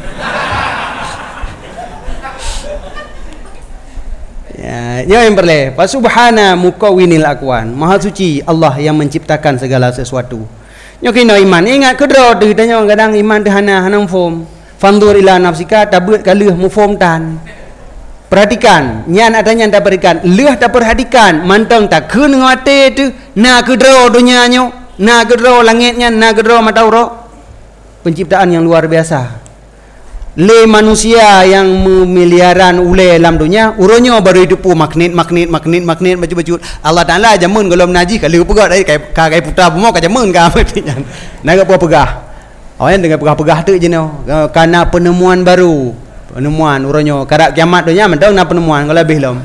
Ya, yang berle. Subhana mukawwinil akwan. Maha suci Allah yang menciptakan segala sesuatu. Nyokino iman. Ingat kedro ditanya kadang iman dehana hanam form. Fandur ila nafsika tabut kaleuh mu form tan. Perhatikan, nyan adanya anda berikan, leuh tak perhatikan, mantang tak keun ngate tu, na kedro dunia nyo, na kedro langitnya, na kedro matahari. Penciptaan yang luar biasa. Le manusia yang miliaran ule dalam dunia, uronyo baru hidup magnet baju-baju. Allah Taala jamun golom naji kalau pegah dari kai putra bumo ka jamun ka matinya. Naga pegah. Awan dengan pegah-pegah tu je no. Karena penemuan baru. Penemuan uronyo karak kiamat dunia mentang na penemuan kalau lebih lom.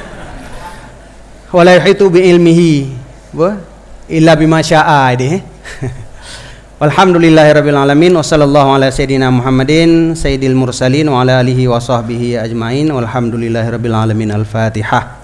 Wala yuhitu bi ilmihi wa illa bima syaa ide. Alhamdulillahirabbil alamin wa sallallahu ala sayidina Muhammadin sayyidil mursalin wa ala alihi wa sahbihi ajmain walhamdulillahirabbil alamin. Al-Fatihah.